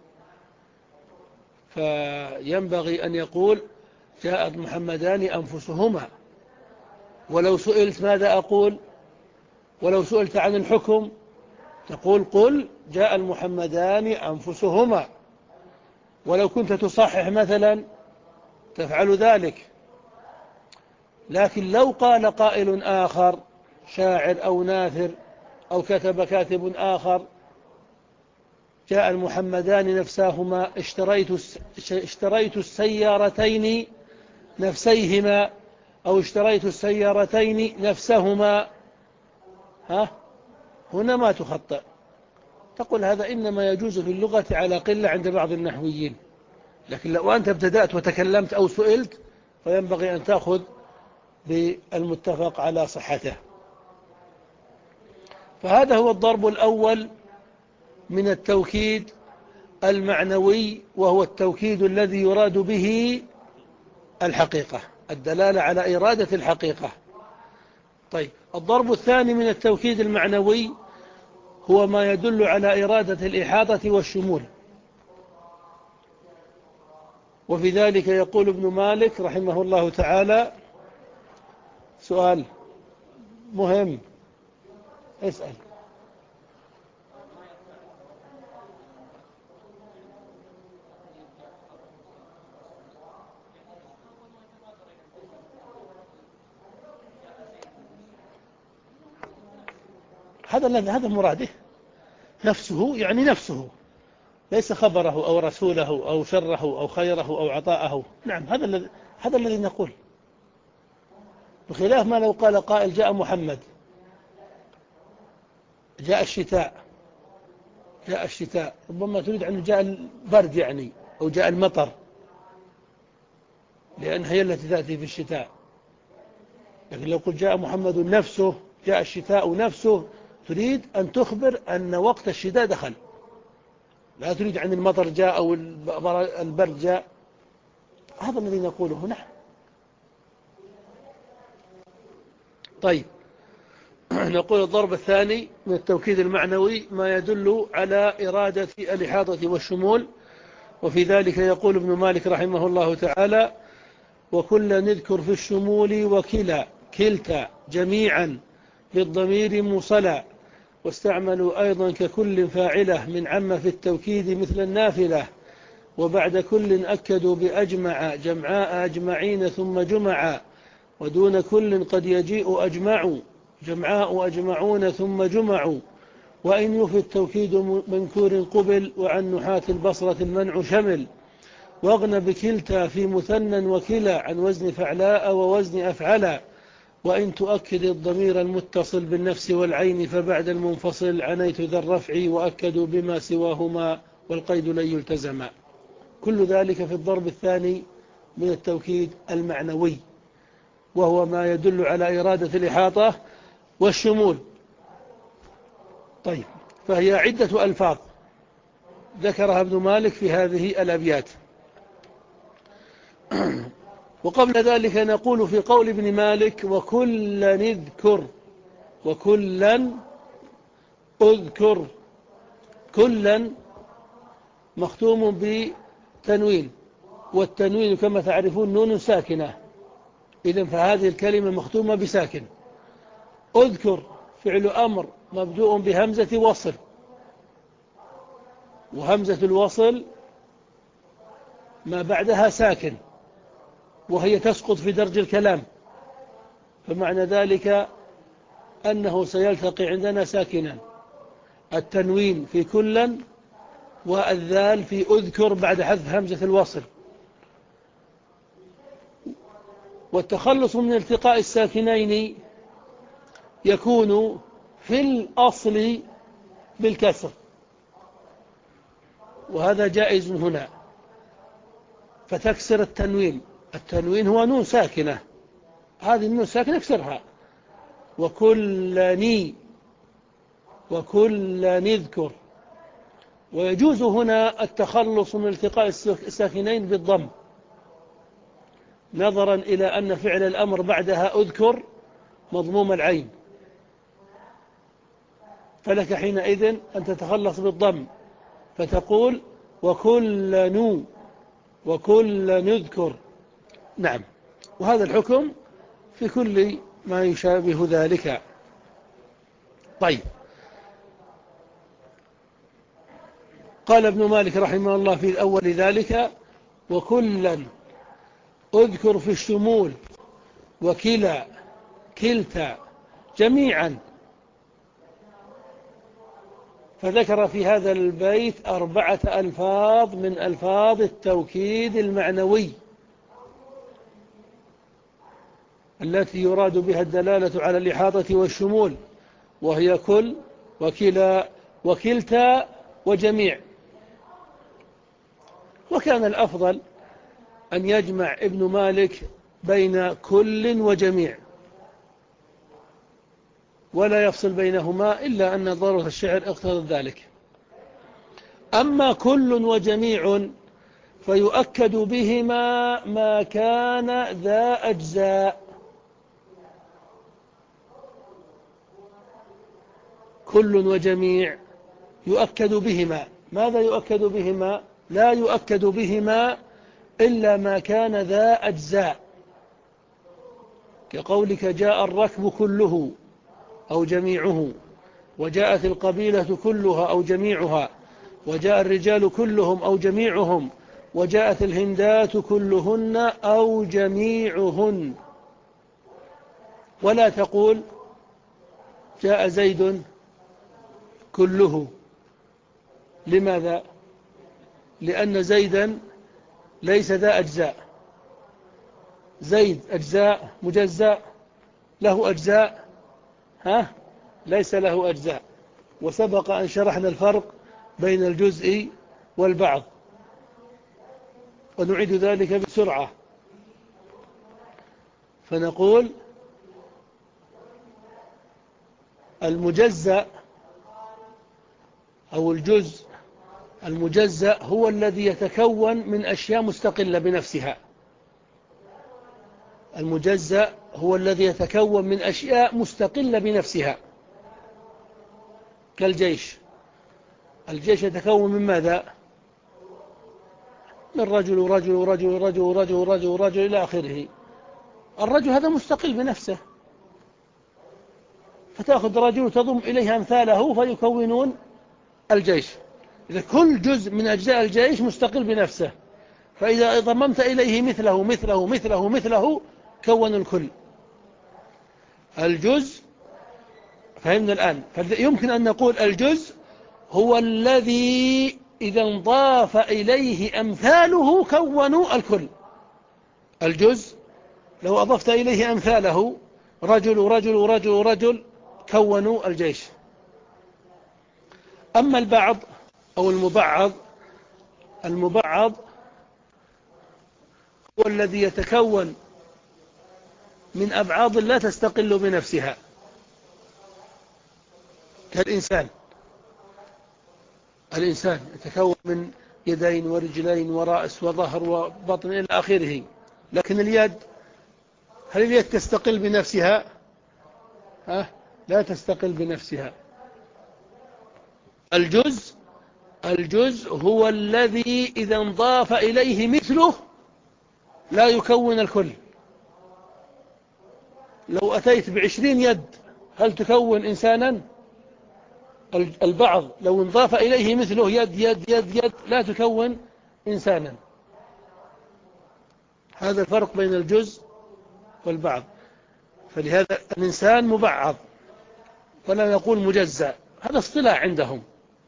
[SPEAKER 1] فينبغي أن يقول جاء المحمدان أنفسهما. ولو سئلت ماذا أقول، ولو سئلت عن الحكم تقول قل جاء المحمدان أنفسهما. ولو كنت تصحح مثلا تفعل ذلك. لكن لو قال قائل آخر، شاعر أو ناثر أو كتب كاتب آخر، جاء المحمدان نفساهما، اشتريت اشتريت السيارتين نفسيهما، أو اشتريت السيارتين نفسهما، ها هنا ما تخطئ، تقول هذا إنما يجوز في اللغة على قلة عند بعض النحويين. لكن لو أنت ابتدأت وتكلمت أو سئلت فينبغي أن تأخذ بالمتفق على صحته. فهذا هو الضرب الأول من التوكيد المعنوي، وهو التوكيد الذي يراد به الحقيقة، الدلالة على إرادة الحقيقة. طيب، الضرب الثاني من التوكيد المعنوي هو ما يدل على إرادة الإحاطة والشمول. وفي ذلك يقول ابن مالك رحمه الله تعالى، سؤال مهم، اسأل. هذا هذا مراده، نفسه يعني نفسه، ليس خبره أو رسوله أو شره أو خيره أو عطاءه. نعم، هذا الذي هذا الذي نقول، بخلاف ما لو قال قائل جاء محمد، جاء الشتاء، جاء الشتاء، ربما تريد أنه جاء البرد يعني، أو جاء المطر، لأن هي التي تأتي في الشتاء. لكن لو قلت جاء محمد نفسه، جاء الشتاء نفسه، تريد أن تخبر أن وقت الشتاء دخل، لا تريد عن المطر جاء أو البرد جاء. هذا الذي نقوله نحن. طيب، نقول الضرب الثاني من التوكيد المعنوي ما يدل على إرادة الإحاطة والشمول. وفي ذلك يقول ابن مالك رحمه الله تعالى: وكلا نذكر في الشمول وكلا كلتا جميعا بالضمير موصلا، واستعملوا أيضا ككل فاعلة من عم في التوكيد مثل النافلة، وبعد كل أكدوا بأجمع جمعاء أجمعين ثم جمعا، ودون كل قد يجيء أجمع جمعاء أجمعون ثم جمعوا، وإن يفي التوكيد منكور قبل، وعن نحاة البصرة المنع شمل، واغن بكلتا في مثنى وكلا عن وزن فعلاء ووزن أفعلا، وإن تؤكد الضمير المتصل بالنفس والعين فبعد المنفصل عنيت ذا الرفع، وأكدوا بما سواهما والقيد لن يلتزما. كل ذلك في الضرب الثاني من التوكيد المعنوي، وهو ما يدل على إرادة الإحاطة والشمول. طيب، فهي عدة ألفاظ ذكرها ابن مالك في هذه الأبيات. وقبل ذلك نقول في قول ابن مالك: وكلا نذكر، وكلا أذكر. كلا مختوم بتنوين، والتنوين كما تعرفون نون ساكنة، إذن فهذه الكلمة مختومة بساكن. أذكر فعل أمر مبدوء بهمزة وصل، وهمزة الوصل ما بعدها ساكن، وهي تسقط في درج الكلام، فمعنى ذلك أنه سيلتقي عندنا ساكنا: التنوين في كلا، والذال في أذكر بعد حذف همزة الوصل. والتخلص من التقاء الساكنين يكون في الأصل بالكسر، وهذا جائز هنا، فتكسر التنوين. التنوين هو نون ساكنة، هذه النون ساكنة اكسرها: وكلني، وكل نذكر. ويجوز هنا التخلص من التقاء الساكنين بالضم، نظرا إلى أن فعل الأمر بعدها أذكر مضموم العين، فلك حينئذ أن تتخلص بالضم، فتقول وكل نو، وكل نذكر. نعم، وهذا الحكم في كل ما يشابه ذلك. طيب، قال ابن مالك رحمه الله في الأول ذلك: وكلا أذكر في الشمول، وكلا كلتا جميعا. فذكر في هذا البيت أربعة ألفاظ من ألفاظ التوكيد المعنوي التي يراد بها الدلالة على الإحاطة والشمول، وهي كل، وكلا، وكلتا، وجميع. وكان الأفضل أن يجمع ابن مالك بين كل وجميع، ولا يفصل بينهما، إلا أن ضرورة الشعر اقتضت ذلك. أما كل وجميع فيؤكد بهما ما كان ذا أجزاء. كل وجميع يؤكد بهما. ماذا يؤكد بهما؟ لا يؤكد بهما إلا ما كان ذا أجزاء، كقولك جاء الركب كله أو جميعه، وجاءت القبيلة كلها أو جميعها، وجاء الرجال كلهم أو جميعهم، وجاءت الهندات كلهن أو جميعهن. ولا تقول جاء زيد كله، لماذا؟ لأن زيدا ليس ذا أجزاء. زيد أجزاء مجزأ، له أجزاء؟ ها؟ ليس له أجزاء. وسبق أن شرحنا الفرق بين الجزء والبعض، ونعيد ذلك بسرعة. فنقول المجزأ أو الجزء المجزأ هو الذي يتكون من أشياء مستقلة بنفسها. المجزأ هو الذي يتكون من أشياء مستقلة بنفسها، كالجيش. الجيش يتكون من ماذا؟ من رجل ورجل ورجل ورجل ورجل ورجل ورجل إلى آخره. الرجل هذا مستقل بنفسه، فتأخذ رجل وتضم إليه أمثاله فيكونون الجيش. إذا كل جزء من أجزاء الجيش مستقل بنفسه، فإذا ضممت إليه مثله مثله مثله مثله كون الكل. الجزء فهمنا الآن. فيمكن أن نقول الجزء هو الذي إذا انضاف إليه أمثاله كونوا الكل. الجزء لو أضفت إليه أمثاله رجل ورجل ورجل ورجل كونوا الجيش. أما البعض أو المبعض، المبعض هو الذي يتكون من أبعاض لا تستقل بنفسها، كالإنسان. الإنسان يتكون من يدين ورجلين ورأس وظهر وبطن إلى آخره. لكن اليد، هل اليد تستقل بنفسها؟ ها؟ لا تستقل بنفسها. الجزء الجزء هو الذي إذا انضاف إليه مثله لا يكون الكل. لو أتيت بعشرين يد هل تكون إنسانا؟ البعض لو انضاف إليه مثله يد يد يد يد لا تكون إنسانا. هذا الفرق بين الجزء والبعض. فلهذا الإنسان مبعض ولا نقول مجزأ، هذا اصطلاح عندهم.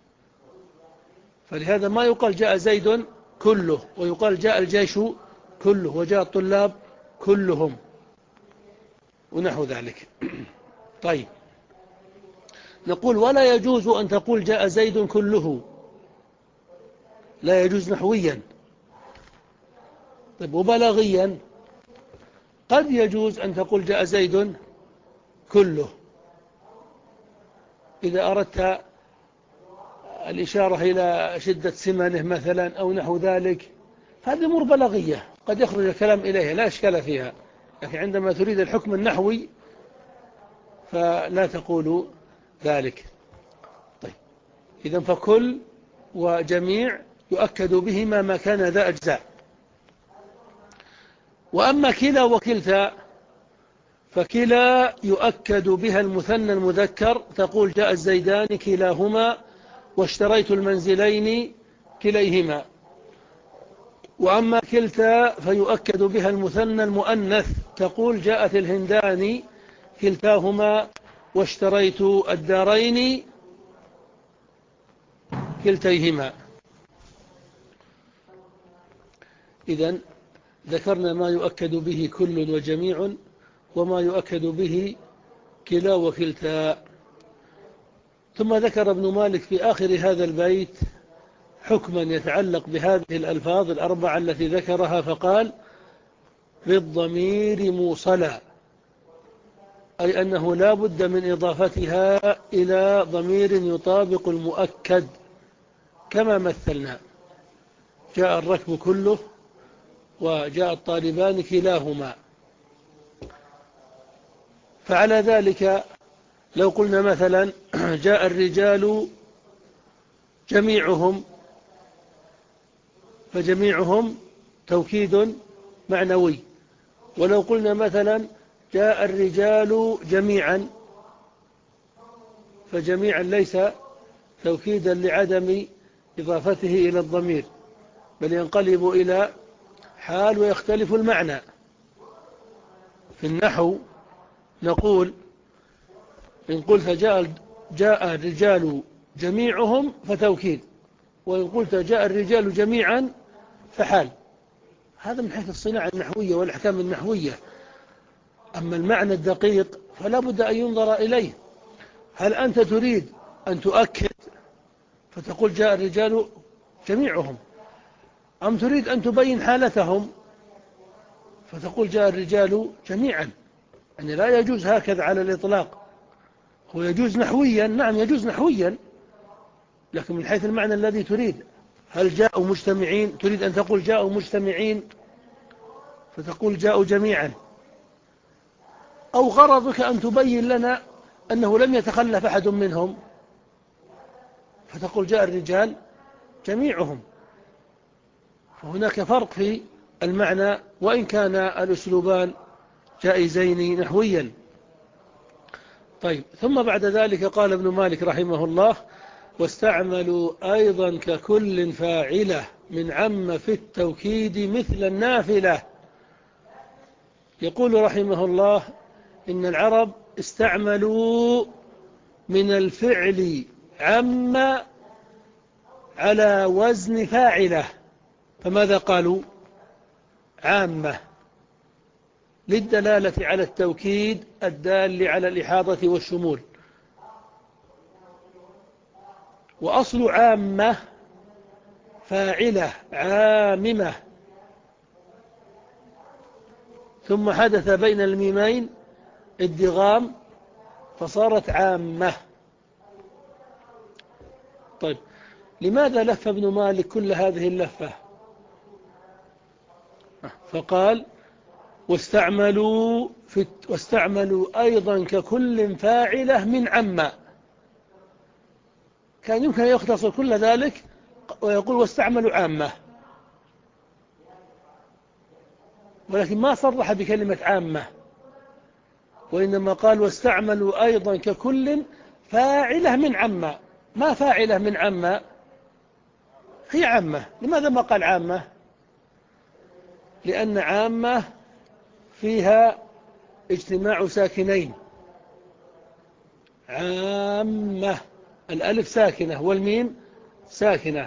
[SPEAKER 1] فلهذا ما يقال جاء زيد كله، ويقال جاء الجيش كله، وجاء الطلاب كلهم، ونحو ذلك. طيب، نقول ولا يجوز أن تقول جاء زيد كله، لا يجوز نحويا. طيب، وبلاغيا قد يجوز أن تقول جاء زيد كله إذا أردت الإشارة إلى شدة سمنه مثلا أو نحو ذلك، هذه أمور بلاغية قد يخرج الكلام إليها لا إشكال فيها. لكن عندما تريد الحكم النحوي فلا تقول ذلك. طيب، إذن فكل وجميع يؤكد بهما ما كان ذا أجزاء. وأما كلا وكلتا فكلا يؤكد بها المثنى المذكر، تقول جاء الزيدان كلاهما واشتريت المنزلين كليهما. وأما كلتا فيؤكد بها المثنى المؤنث، تقول جاءت الهندان كلتاهما واشتريت الدارين كلتيهما. إذن ذكرنا ما يؤكد به كل وجميع، وما يؤكد به كلا وكلتا. ثم ذكر ابن مالك في آخر هذا البيت حكما يتعلق بهذه الألفاظ الأربعة التي ذكرها، فقال بالضمير موصلا، أي أنه لا بد من إضافتها إلى ضمير يطابق المؤكد كما مثلنا. جاء الركب كله وجاء الطالبان كلاهما. فعلى ذلك لو قلنا مثلا جاء الرجال جميعهم، فجميعهم توكيد معنوي. ولو قلنا مثلا جاء الرجال جميعا، فجميعا ليس توكيدا لعدم إضافته إلى الضمير، بل ينقلب إلى حال ويختلف المعنى. في النحو نقول إن قلت جاء, جاء الرجال جميعهم فتوكيد، وإن قلت جاء الرجال جميعا فحال. هذا من حيث الصناعة النحوية والأحكام النحوية. أما المعنى الدقيق فلا بد أن ينظر إليه. هل أنت تريد أن تؤكد فتقول جاء الرجال جميعهم، أم تريد أن تبين حالتهم فتقول جاء الرجال جميعا؟ يعني لا يجوز هكذا على الإطلاق. هو يجوز نحويا، نعم يجوز نحويا، لكن من حيث المعنى الذي تريد. هل جاءوا مجتمعين؟ تريد أن تقول جاءوا مجتمعين فتقول جاءوا جميعا، أو غرضك أن تبين لنا أنه لم يتخلف أحد منهم فتقول جاء الرجال جميعهم. فهناك فرق في المعنى، وإن كان الأسلوبان جائزين نحويا. طيب، ثم بعد ذلك قال ابن مالك رحمه الله: واستعملوا أيضا ككل فاعلة من عم في التوكيد مثل النافلة. يقول رحمه الله: إن العرب استعملوا من الفعل عم على وزن فاعلة. فماذا قالوا؟ عامة، للدلالة على التوكيد الدال على الإحاطة والشمول. وأصل عامة فاعلة عاممة، ثم حدث بين الميمين ادغام فصارت عامة. طيب، لماذا لف ابن مالك كل هذه اللفة؟ فقال: واستعملوا, في واستعملوا أيضا ككل فاعلة من عم. كان يمكن أن يختصر كل ذلك ويقول واستعملوا عامة، ولكن ما صرح بكلمة عامة، وإنما قال واستعملوا أيضا ككل فاعلة من عم. ما فاعلة من عم؟ هي عامة. لماذا ما قال عامة؟ لأن عامة فيها اجتماع ساكنين. عامة، الألف ساكنة والميم ساكنة،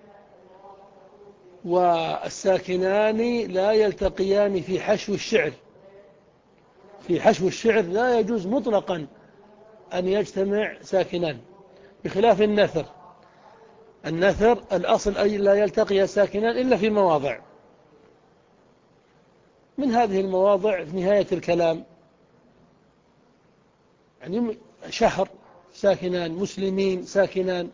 [SPEAKER 1] والساكنان لا يلتقيان في حشو الشعر. في حشو الشعر لا يجوز مطلقا أن يجتمع ساكنان، بخلاف النثر. النثر الأصل أي لا يلتقي ساكنان إلا في مواضع. من هذه المواضع في نهاية الكلام، يعني شهر ساكنان، مسلمين ساكنان.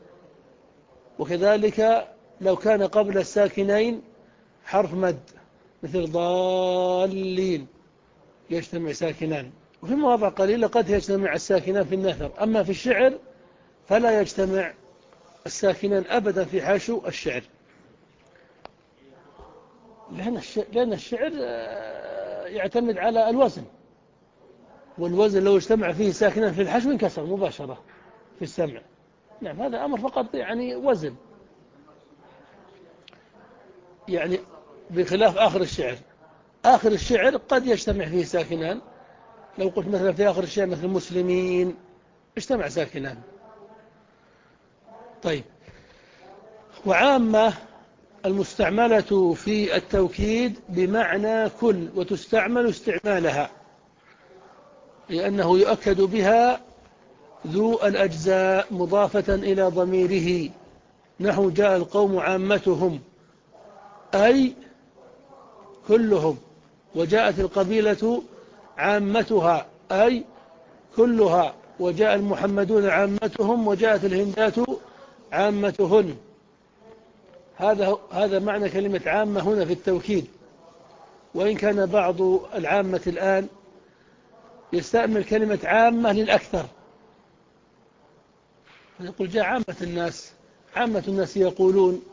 [SPEAKER 1] وكذلك لو كان قبل الساكنين حرف مد مثل ضالين يجتمع ساكنان. وفي مواضع قليلة قد يجتمع الساكنان في النثر. أما في الشعر فلا يجتمع الساكنان أبدا في حاشو الشعر، لأن الشعر يعتمد على الوزن، والوزن لو اجتمع فيه ساكنان في الحشو انكسر مباشرة في السمع. نعم، هذا أمر فقط يعني وزن، يعني بخلاف آخر الشعر. آخر الشعر قد يجتمع فيه ساكنان. لو قلت مثلا في آخر الشعر مثل مسلمين اجتمع ساكنان. طيب، وعامة المستعملة في التوكيد بمعنى كل، وتستعمل استعمالها لأنه يؤكد بها ذو الأجزاء مضافة إلى ضميره، نحو جاء القوم عامتهم أي كلهم، وجاءت القبيلة عامتها أي كلها، وجاء المحمدون عامتهم، وجاءت الهندات عامتهن. هذا هذا معنى كلمة عامة هنا في التوكيد. وإن كان بعض العامة الآن يستعمل كلمة عامة للأكثر، فيقول جاء عامة الناس. عامة الناس يقولون،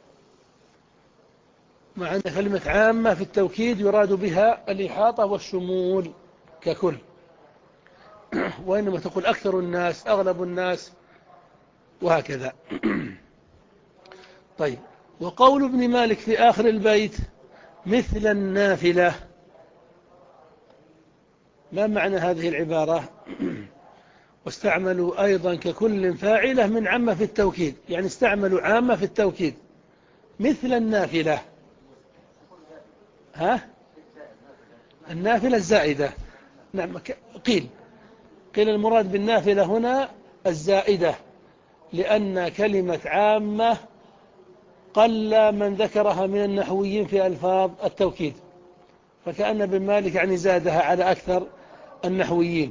[SPEAKER 1] مع أن كلمة عامة في التوكيد يراد بها الإحاطة والشمول ككل، وإنما تقول أكثر الناس، أغلب الناس، وهكذا. طيب، وقول ابن مالك في آخر البيت مثل النافلة، ما معنى هذه العبارة؟ واستعملوا أيضا ككل فاعلة من عامة في التوكيد، يعني استعملوا عامة في التوكيد مثل النافلة. ها؟ النافلة الزائدة. نعم، قيل قيل المراد بالنافلة هنا الزائدة، لأن كلمة عامة قل من ذكرها من النحويين في ألفاظ التوكيد، فكأن ابن مالك يعني زادها على أكثر النحويين.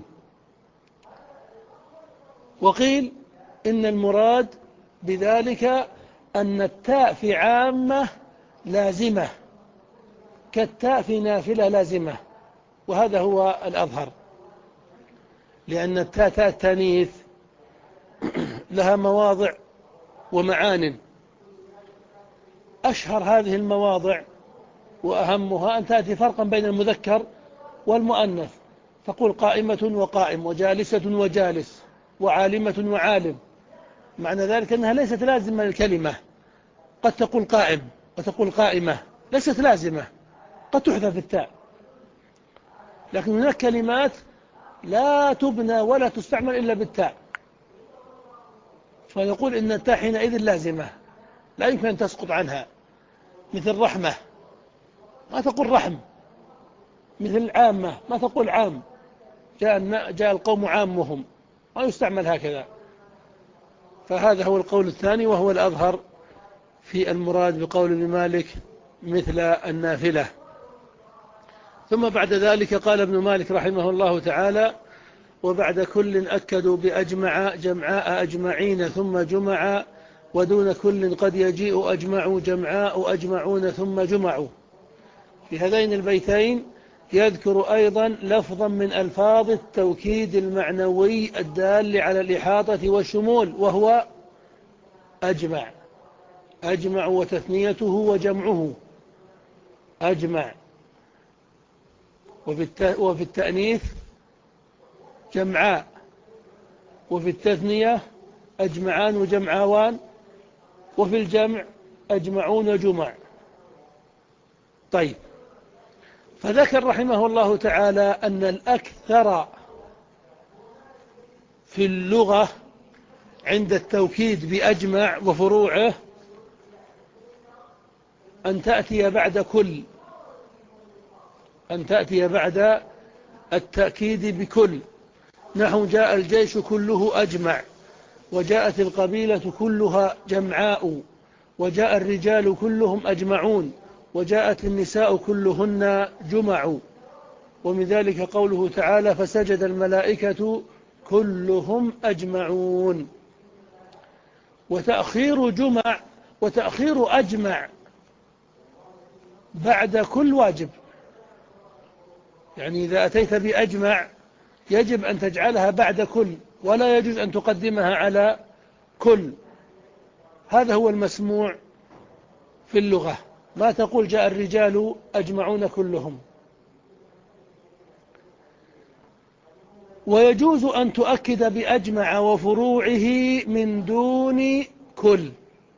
[SPEAKER 1] وقيل إن المراد بذلك أن التاء في عامة لازمة كالتاء في نافلة لازمة، وهذا هو الأظهر، لأن التاء تاء التانيث لها مواضع ومعان. أشهر هذه المواضع وأهمها أن تأتي فرقا بين المذكر والمؤنث، تقول قائمة وقائم، وجالسة وجالس، وعالمة وعالم. معنى ذلك أنها ليست لازمة للكلمة، قد تقول قائم وتقول قائمة، ليست لازمة، قد تحذف التاء. لكن هناك كلمات لا تبنى ولا تستعمل إلا بالتاء، فيقول إن التاء حينئذ لازمة لا يمكن أن تسقط عنها، مثل رحمة ما تقول رحم، مثل العامة ما تقول عام، جاء, جاء القوم عامهم، ما يستعمل هكذا. فهذا هو القول الثاني وهو الأظهر في المراد بقول ابن مالك مثل النافلة. ثم بعد ذلك قال ابن مالك رحمه الله تعالى: وبعد كل أكدوا بأجمع جمعاء أجمعين ثم جمعا، ودون كل قد يجيء أجمع جمعاء أجمعون ثم جمعوا. في هذين البيتين يذكر أيضا لفظا من ألفاظ التوكيد المعنوي الدال على الإحاطة والشمول، وهو أجمع. أجمع وتثنيته وجمعه أجمع، وفي التأنيث جمعاء، وفي التثنية أجمعان وجمعاوان، وفي الجمع أجمعون جمع. طيب، فذكر رحمه الله تعالى أن الأكثر في اللغة عند التوكيد بأجمع وفروعه أن تأتي بعد كل، أن تأتي بعد التأكيد بكل، نحو جاء الجيش كله أجمع، وجاءت القبيلة كلها جمعاء، وجاء الرجال كلهم أجمعون، وجاءت النساء كلهن جمع. ومن ذلك قوله تعالى: فسجد الملائكة كلهم أجمعون. وتأخير جمع وتأخير أجمع بعد كل واجب، يعني إذا أتيت بأجمع يجب أن تجعلها بعد كل، ولا يجوز أن تقدمها على كل. هذا هو المسموع في اللغة، ما تقول جاء الرجال أجمعون كلهم. ويجوز أن تؤكد بأجمع وفروعه من دون كل،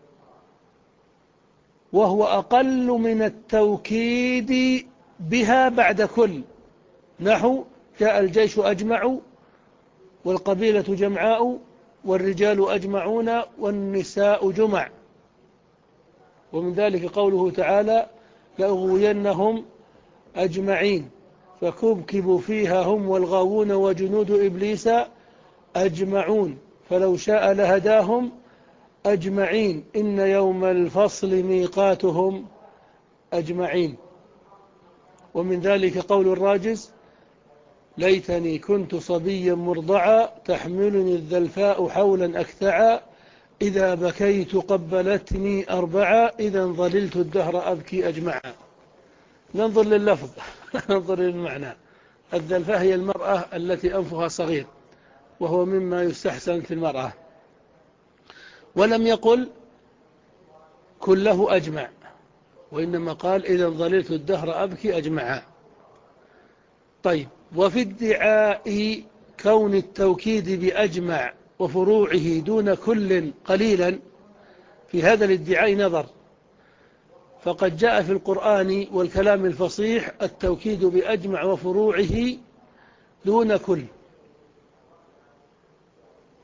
[SPEAKER 1] وهو أقل من التوكيد بها بعد كل، نحو جاء الجيش أجمع، والقبيلة جمعاء، والرجال أجمعون، والنساء جمع. ومن ذلك قوله تعالى: لأغوينهم أجمعين، فكبكبوا فيها هم والغاوون وجنود إبليس أجمعون، فلو شاء لهداهم أجمعين، إن يوم الفصل ميقاتهم أجمعين. ومن ذلك قول الراجز: ليتني كنت صبيا مرضعا، تحملني الذلفاء حولا أكتعا، إذا بكيت قبلتني أربعا، إذا ظللت الدهر أبكي أجمعا. ننظر لللفظ ننظر للمعنى. الذلفاء هي المرأة التي أنفها صغير، وهو مما يستحسن في المرأة. ولم يقل كله أجمع، وإنما قال إذا ظللت الدهر أبكي أجمعا. طيب، وفي ادعاء كون التوكيد بأجمع وفروعه دون كل قليلا، في هذا الادعاء نظر، فقد جاء في القرآن والكلام الفصيح التوكيد بأجمع وفروعه دون كل،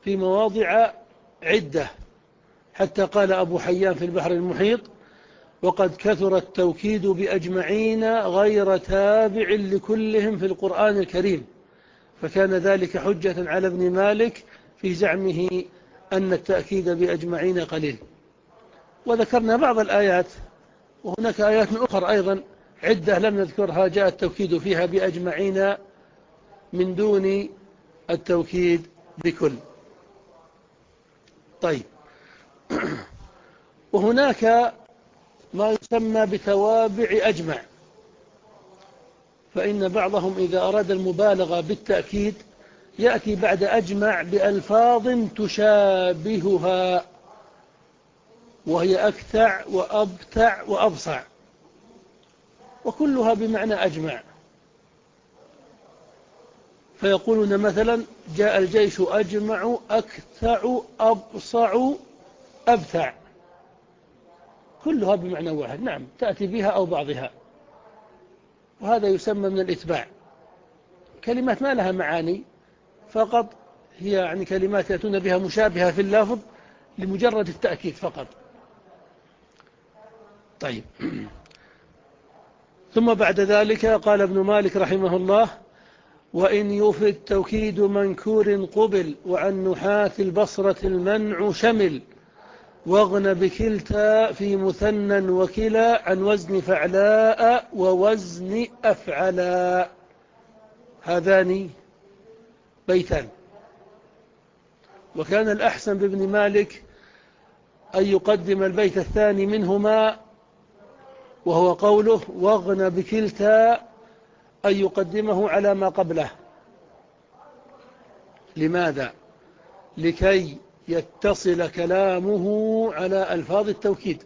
[SPEAKER 1] في مواضع عدة، حتى قال أبو حيان في البحر المحيط: وقد كثر التوكيد بأجمعين غير تابع لكلهم في القرآن الكريم، فكان ذلك حجة على ابن مالك في زعمه أن التأكيد بأجمعين قليل. وذكرنا بعض الآيات، وهناك آيات أخرى أيضا عدة لم نذكرها جاء التوكيد فيها بأجمعين من دون التوكيد بكل. طيب، وهناك ما يسمى بتوابع أجمع، فإن بعضهم إذا أراد المبالغة بالتأكيد يأتي بعد أجمع بألفاظ تشابهها، وهي أكتع وأبتع وأبصع، وكلها بمعنى أجمع. فيقولون مثلا: جاء الجيش أجمع أكتع أبصع أبتع، كلها بمعنى واحد. نعم، تأتي بها أو بعضها، وهذا يسمى من الإتباع. كلمات ما لها معاني، فقط هي يعني كلمات يأتون بها مشابهة في اللفظ لمجرد التأكيد فقط. طيب، ثم بعد ذلك قال ابن مالك رحمه الله: وإن يفد توكيد منكور قبل، وعن نحاة البصرة المنع شمل، واغن بكلتا في مثنى وكلا، عن وزن فعلاء ووزن أفعلا. هذان بيتان، وكان الأحسن بابن مالك أن يقدم البيت الثاني منهما، وهو قوله: واغن بكلتا، أن يقدمه على ما قبله. لماذا؟ لكي يتصل كلامه على ألفاظ التوكيد،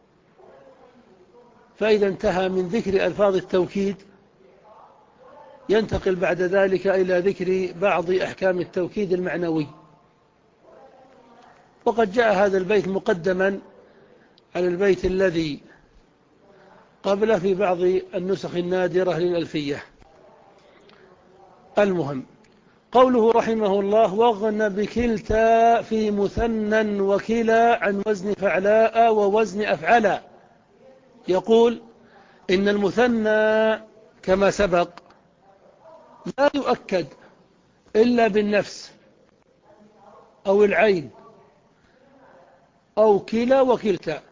[SPEAKER 1] فإذا انتهى من ذكر ألفاظ التوكيد ينتقل بعد ذلك إلى ذكر بعض أحكام التوكيد المعنوي. وقد جاء هذا البيت مقدما على البيت الذي قبله في بعض النسخ النادرة للألفية. المهم، قوله رحمه الله: واغن بكلتا في مثنى وكلا، عن وزن فعلاء ووزن أفعلا. يقول إن المثنى كما سبق لا يؤكد إلا بالنفس أو العين أو كلا وكلتا.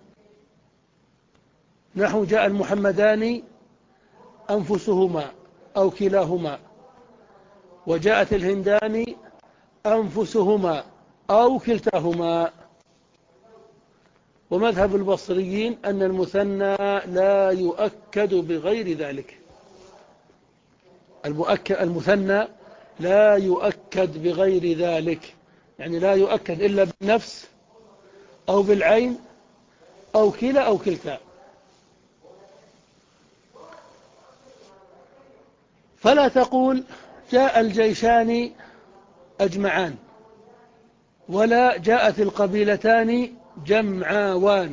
[SPEAKER 1] نحو جاء المحمدان أنفسهما أو كلاهما، وجاءت الهندان أنفسهما أو كلتاهما. ومذهب البصريين أن المثنى لا يؤكد بغير ذلك. المثنى لا يؤكد بغير ذلك، يعني لا يؤكد إلا بالنفس أو بالعين أو كلا أو كلتا. فلا تقول جاء الجيشان أجمعان، ولا جاءت القبيلتان جمعاوان.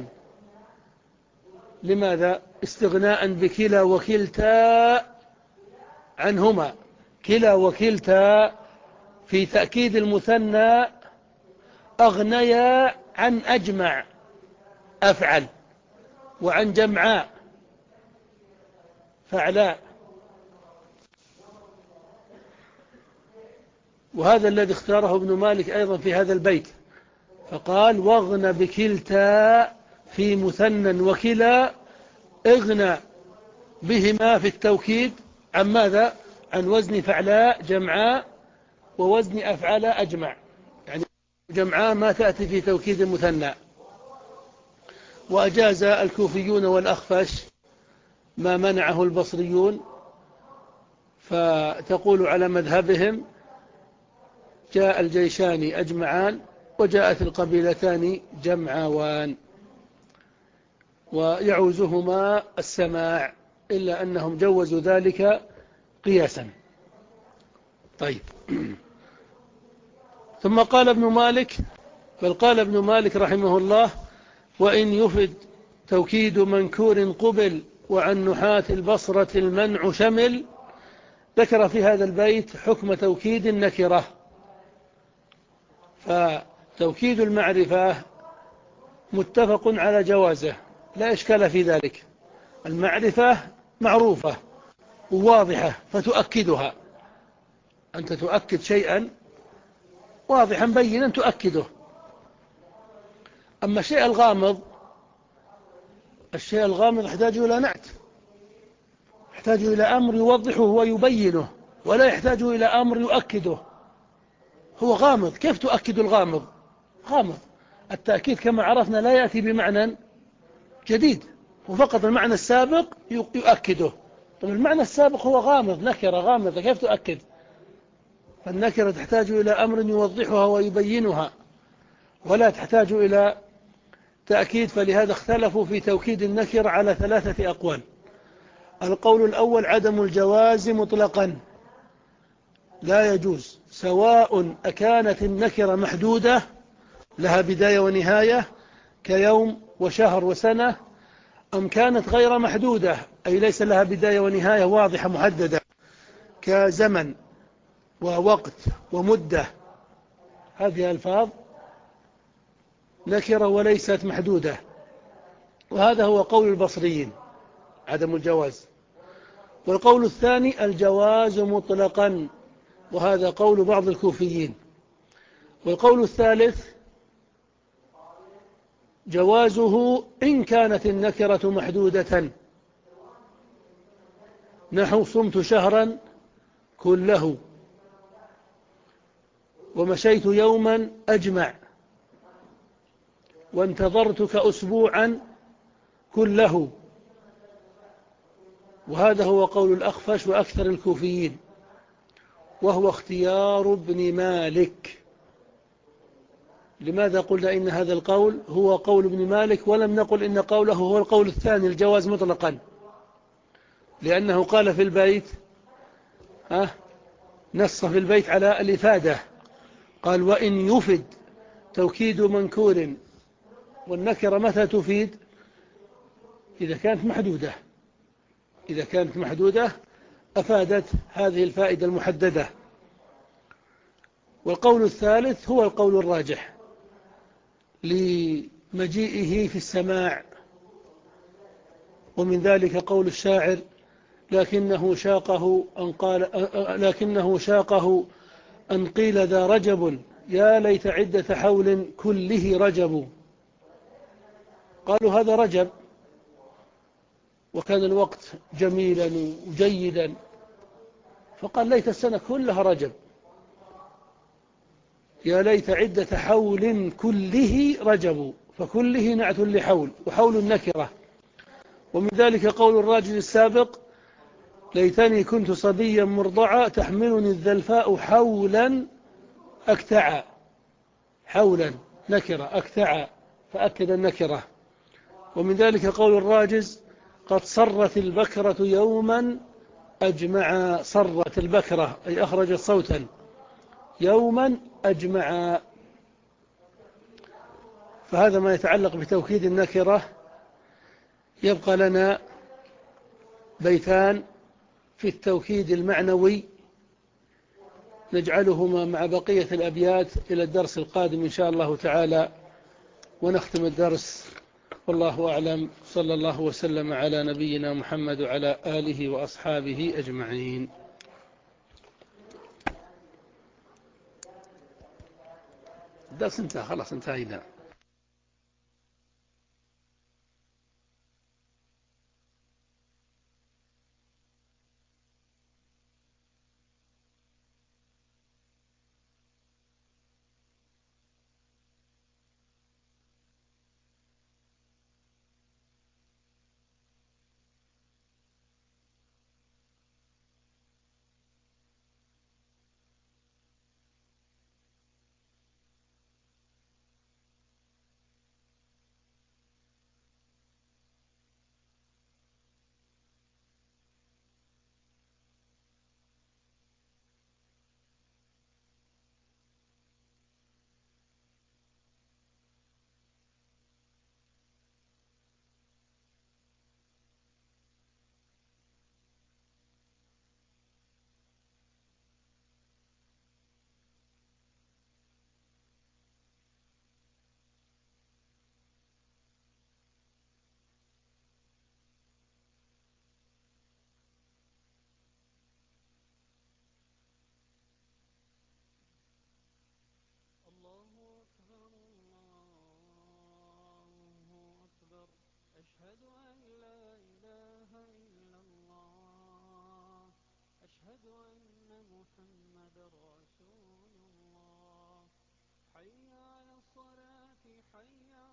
[SPEAKER 1] لماذا؟ استغناء بكلا وكلتا عنهما. كلا وكلتا في تأكيد المثنى أغنيا عن أجمع أفعل، وعن جمعاء فعلاء. وهذا الذي اختاره ابن مالك أيضا في هذا البيت، فقال: واغن بكلتا في مثنى وكلا، اغنى بهما في التوكيد عن ماذا؟ عن وزن فعلاء جمعاء، ووزن أفعال أجمع. يعني جمعاء ما تأتي في توكيد المثنى. وأجاز الكوفيون والأخفش ما منعه البصريون، فتقول على مذهبهم: جاء الجيشان أجمعان، وجاءت القبيلتان جمعاوان، ويعوزهما السماع، إلا أنهم جوزوا ذلك قياسا. طيب، ثم قال ابن مالك بل قال ابن مالك رحمه الله: وإن يفد توكيد منكور قبل، وعن نحاة البصرة المنع شمل. ذكر في هذا البيت حكم توكيد النكرة، فتوكيد المعرفة متفق على جوازه، لا إشكال في ذلك. المعرفة معروفة وواضحة فتؤكدها، أنت تؤكد شيئا واضحا بينا تؤكده. أما الشيء الغامض، الشيء الغامض يحتاج إلى نعت، يحتاج إلى أمر يوضحه ويبينه، ولا يحتاج إلى أمر يؤكده. هو غامض، كيف تؤكد الغامض؟ غامض. التأكيد كما عرفنا لا يأتي بمعنى جديد، وفقط المعنى السابق يؤكده. طب المعنى السابق هو غامض، نكرة غامضة، كيف تؤكد؟ فالنكرة تحتاج إلى أمر يوضحها ويبينها، ولا تحتاج إلى تأكيد. فلهذا اختلفوا في توكيد النكرة على ثلاثة أقوال. القول الأول عدم الجواز مطلقا، لا يجوز، سواء أكانت النكرة محدودة لها بداية ونهاية كيوم وشهر وسنة، أم كانت غير محدودة أي ليس لها بداية ونهاية واضحة محددة كزمن ووقت ومدة. هذه ألفاظ نكرة وليست محدودة، وهذا هو قول البصريين عدم الجواز. والقول الثاني الجواز مطلقا، وهذا قول بعض الكوفيين. والقول الثالث جوازه إن كانت النكرة محدودة، نحو صمت شهرا كله، ومشيت يوما أجمع، وانتظرتك أسبوعا كله. وهذا هو قول الأخفش وأكثر الكوفيين، وهو اختيار ابن مالك. لماذا قلنا إن هذا القول هو قول ابن مالك ولم نقل إن قوله هو القول الثاني الجواز مطلقا؟ لأنه قال في البيت ها نص في البيت على الإفادة، قال وإن يفد توكيد منكور، والنكرة متى تفيد؟ إذا كانت محدودة، إذا كانت محدودة أفادت هذه الفائدة المحددة. والقول الثالث هو القول الراجح لمجيئه في السماع، ومن ذلك قول الشاعر لكنه شاقه أن قال لكنه شاقه أن قيل ذا رجب، يا ليت عدة حول كله رجب. قالوا هذا رجب وكان الوقت جميلا وجيدا، فقال ليت السنة كلها رجب، يا ليت عدة حول كله رجب، فكله نعت لحول، وحول النكرة. ومن ذلك قول الراجل السابق ليتني كنت صبيا مرضعا تحملني الذلفاء حولا أكتعا، حولا نكرة أكتعا فأكد النكرة. ومن ذلك قول الراجز قد صرت البكرة يوما أجمع، صرت البكرة أي أخرجت صوتا، يوما أجمع. فهذا ما يتعلق بتوكيد النكرة. يبقى لنا بيتان في التوكيد المعنوي نجعلهما مع بقية الأبيات إلى الدرس القادم إن شاء الله تعالى، ونختم الدرس. والله أعلم، صلى الله وسلم على نبينا محمد وعلى آله وأصحابه أجمعين. الدرس انتهى، خلاص انتهينا.
[SPEAKER 2] أشهد أن لا إله إلا الله أشهد أن محمد رسول الله حي على الصلاة حي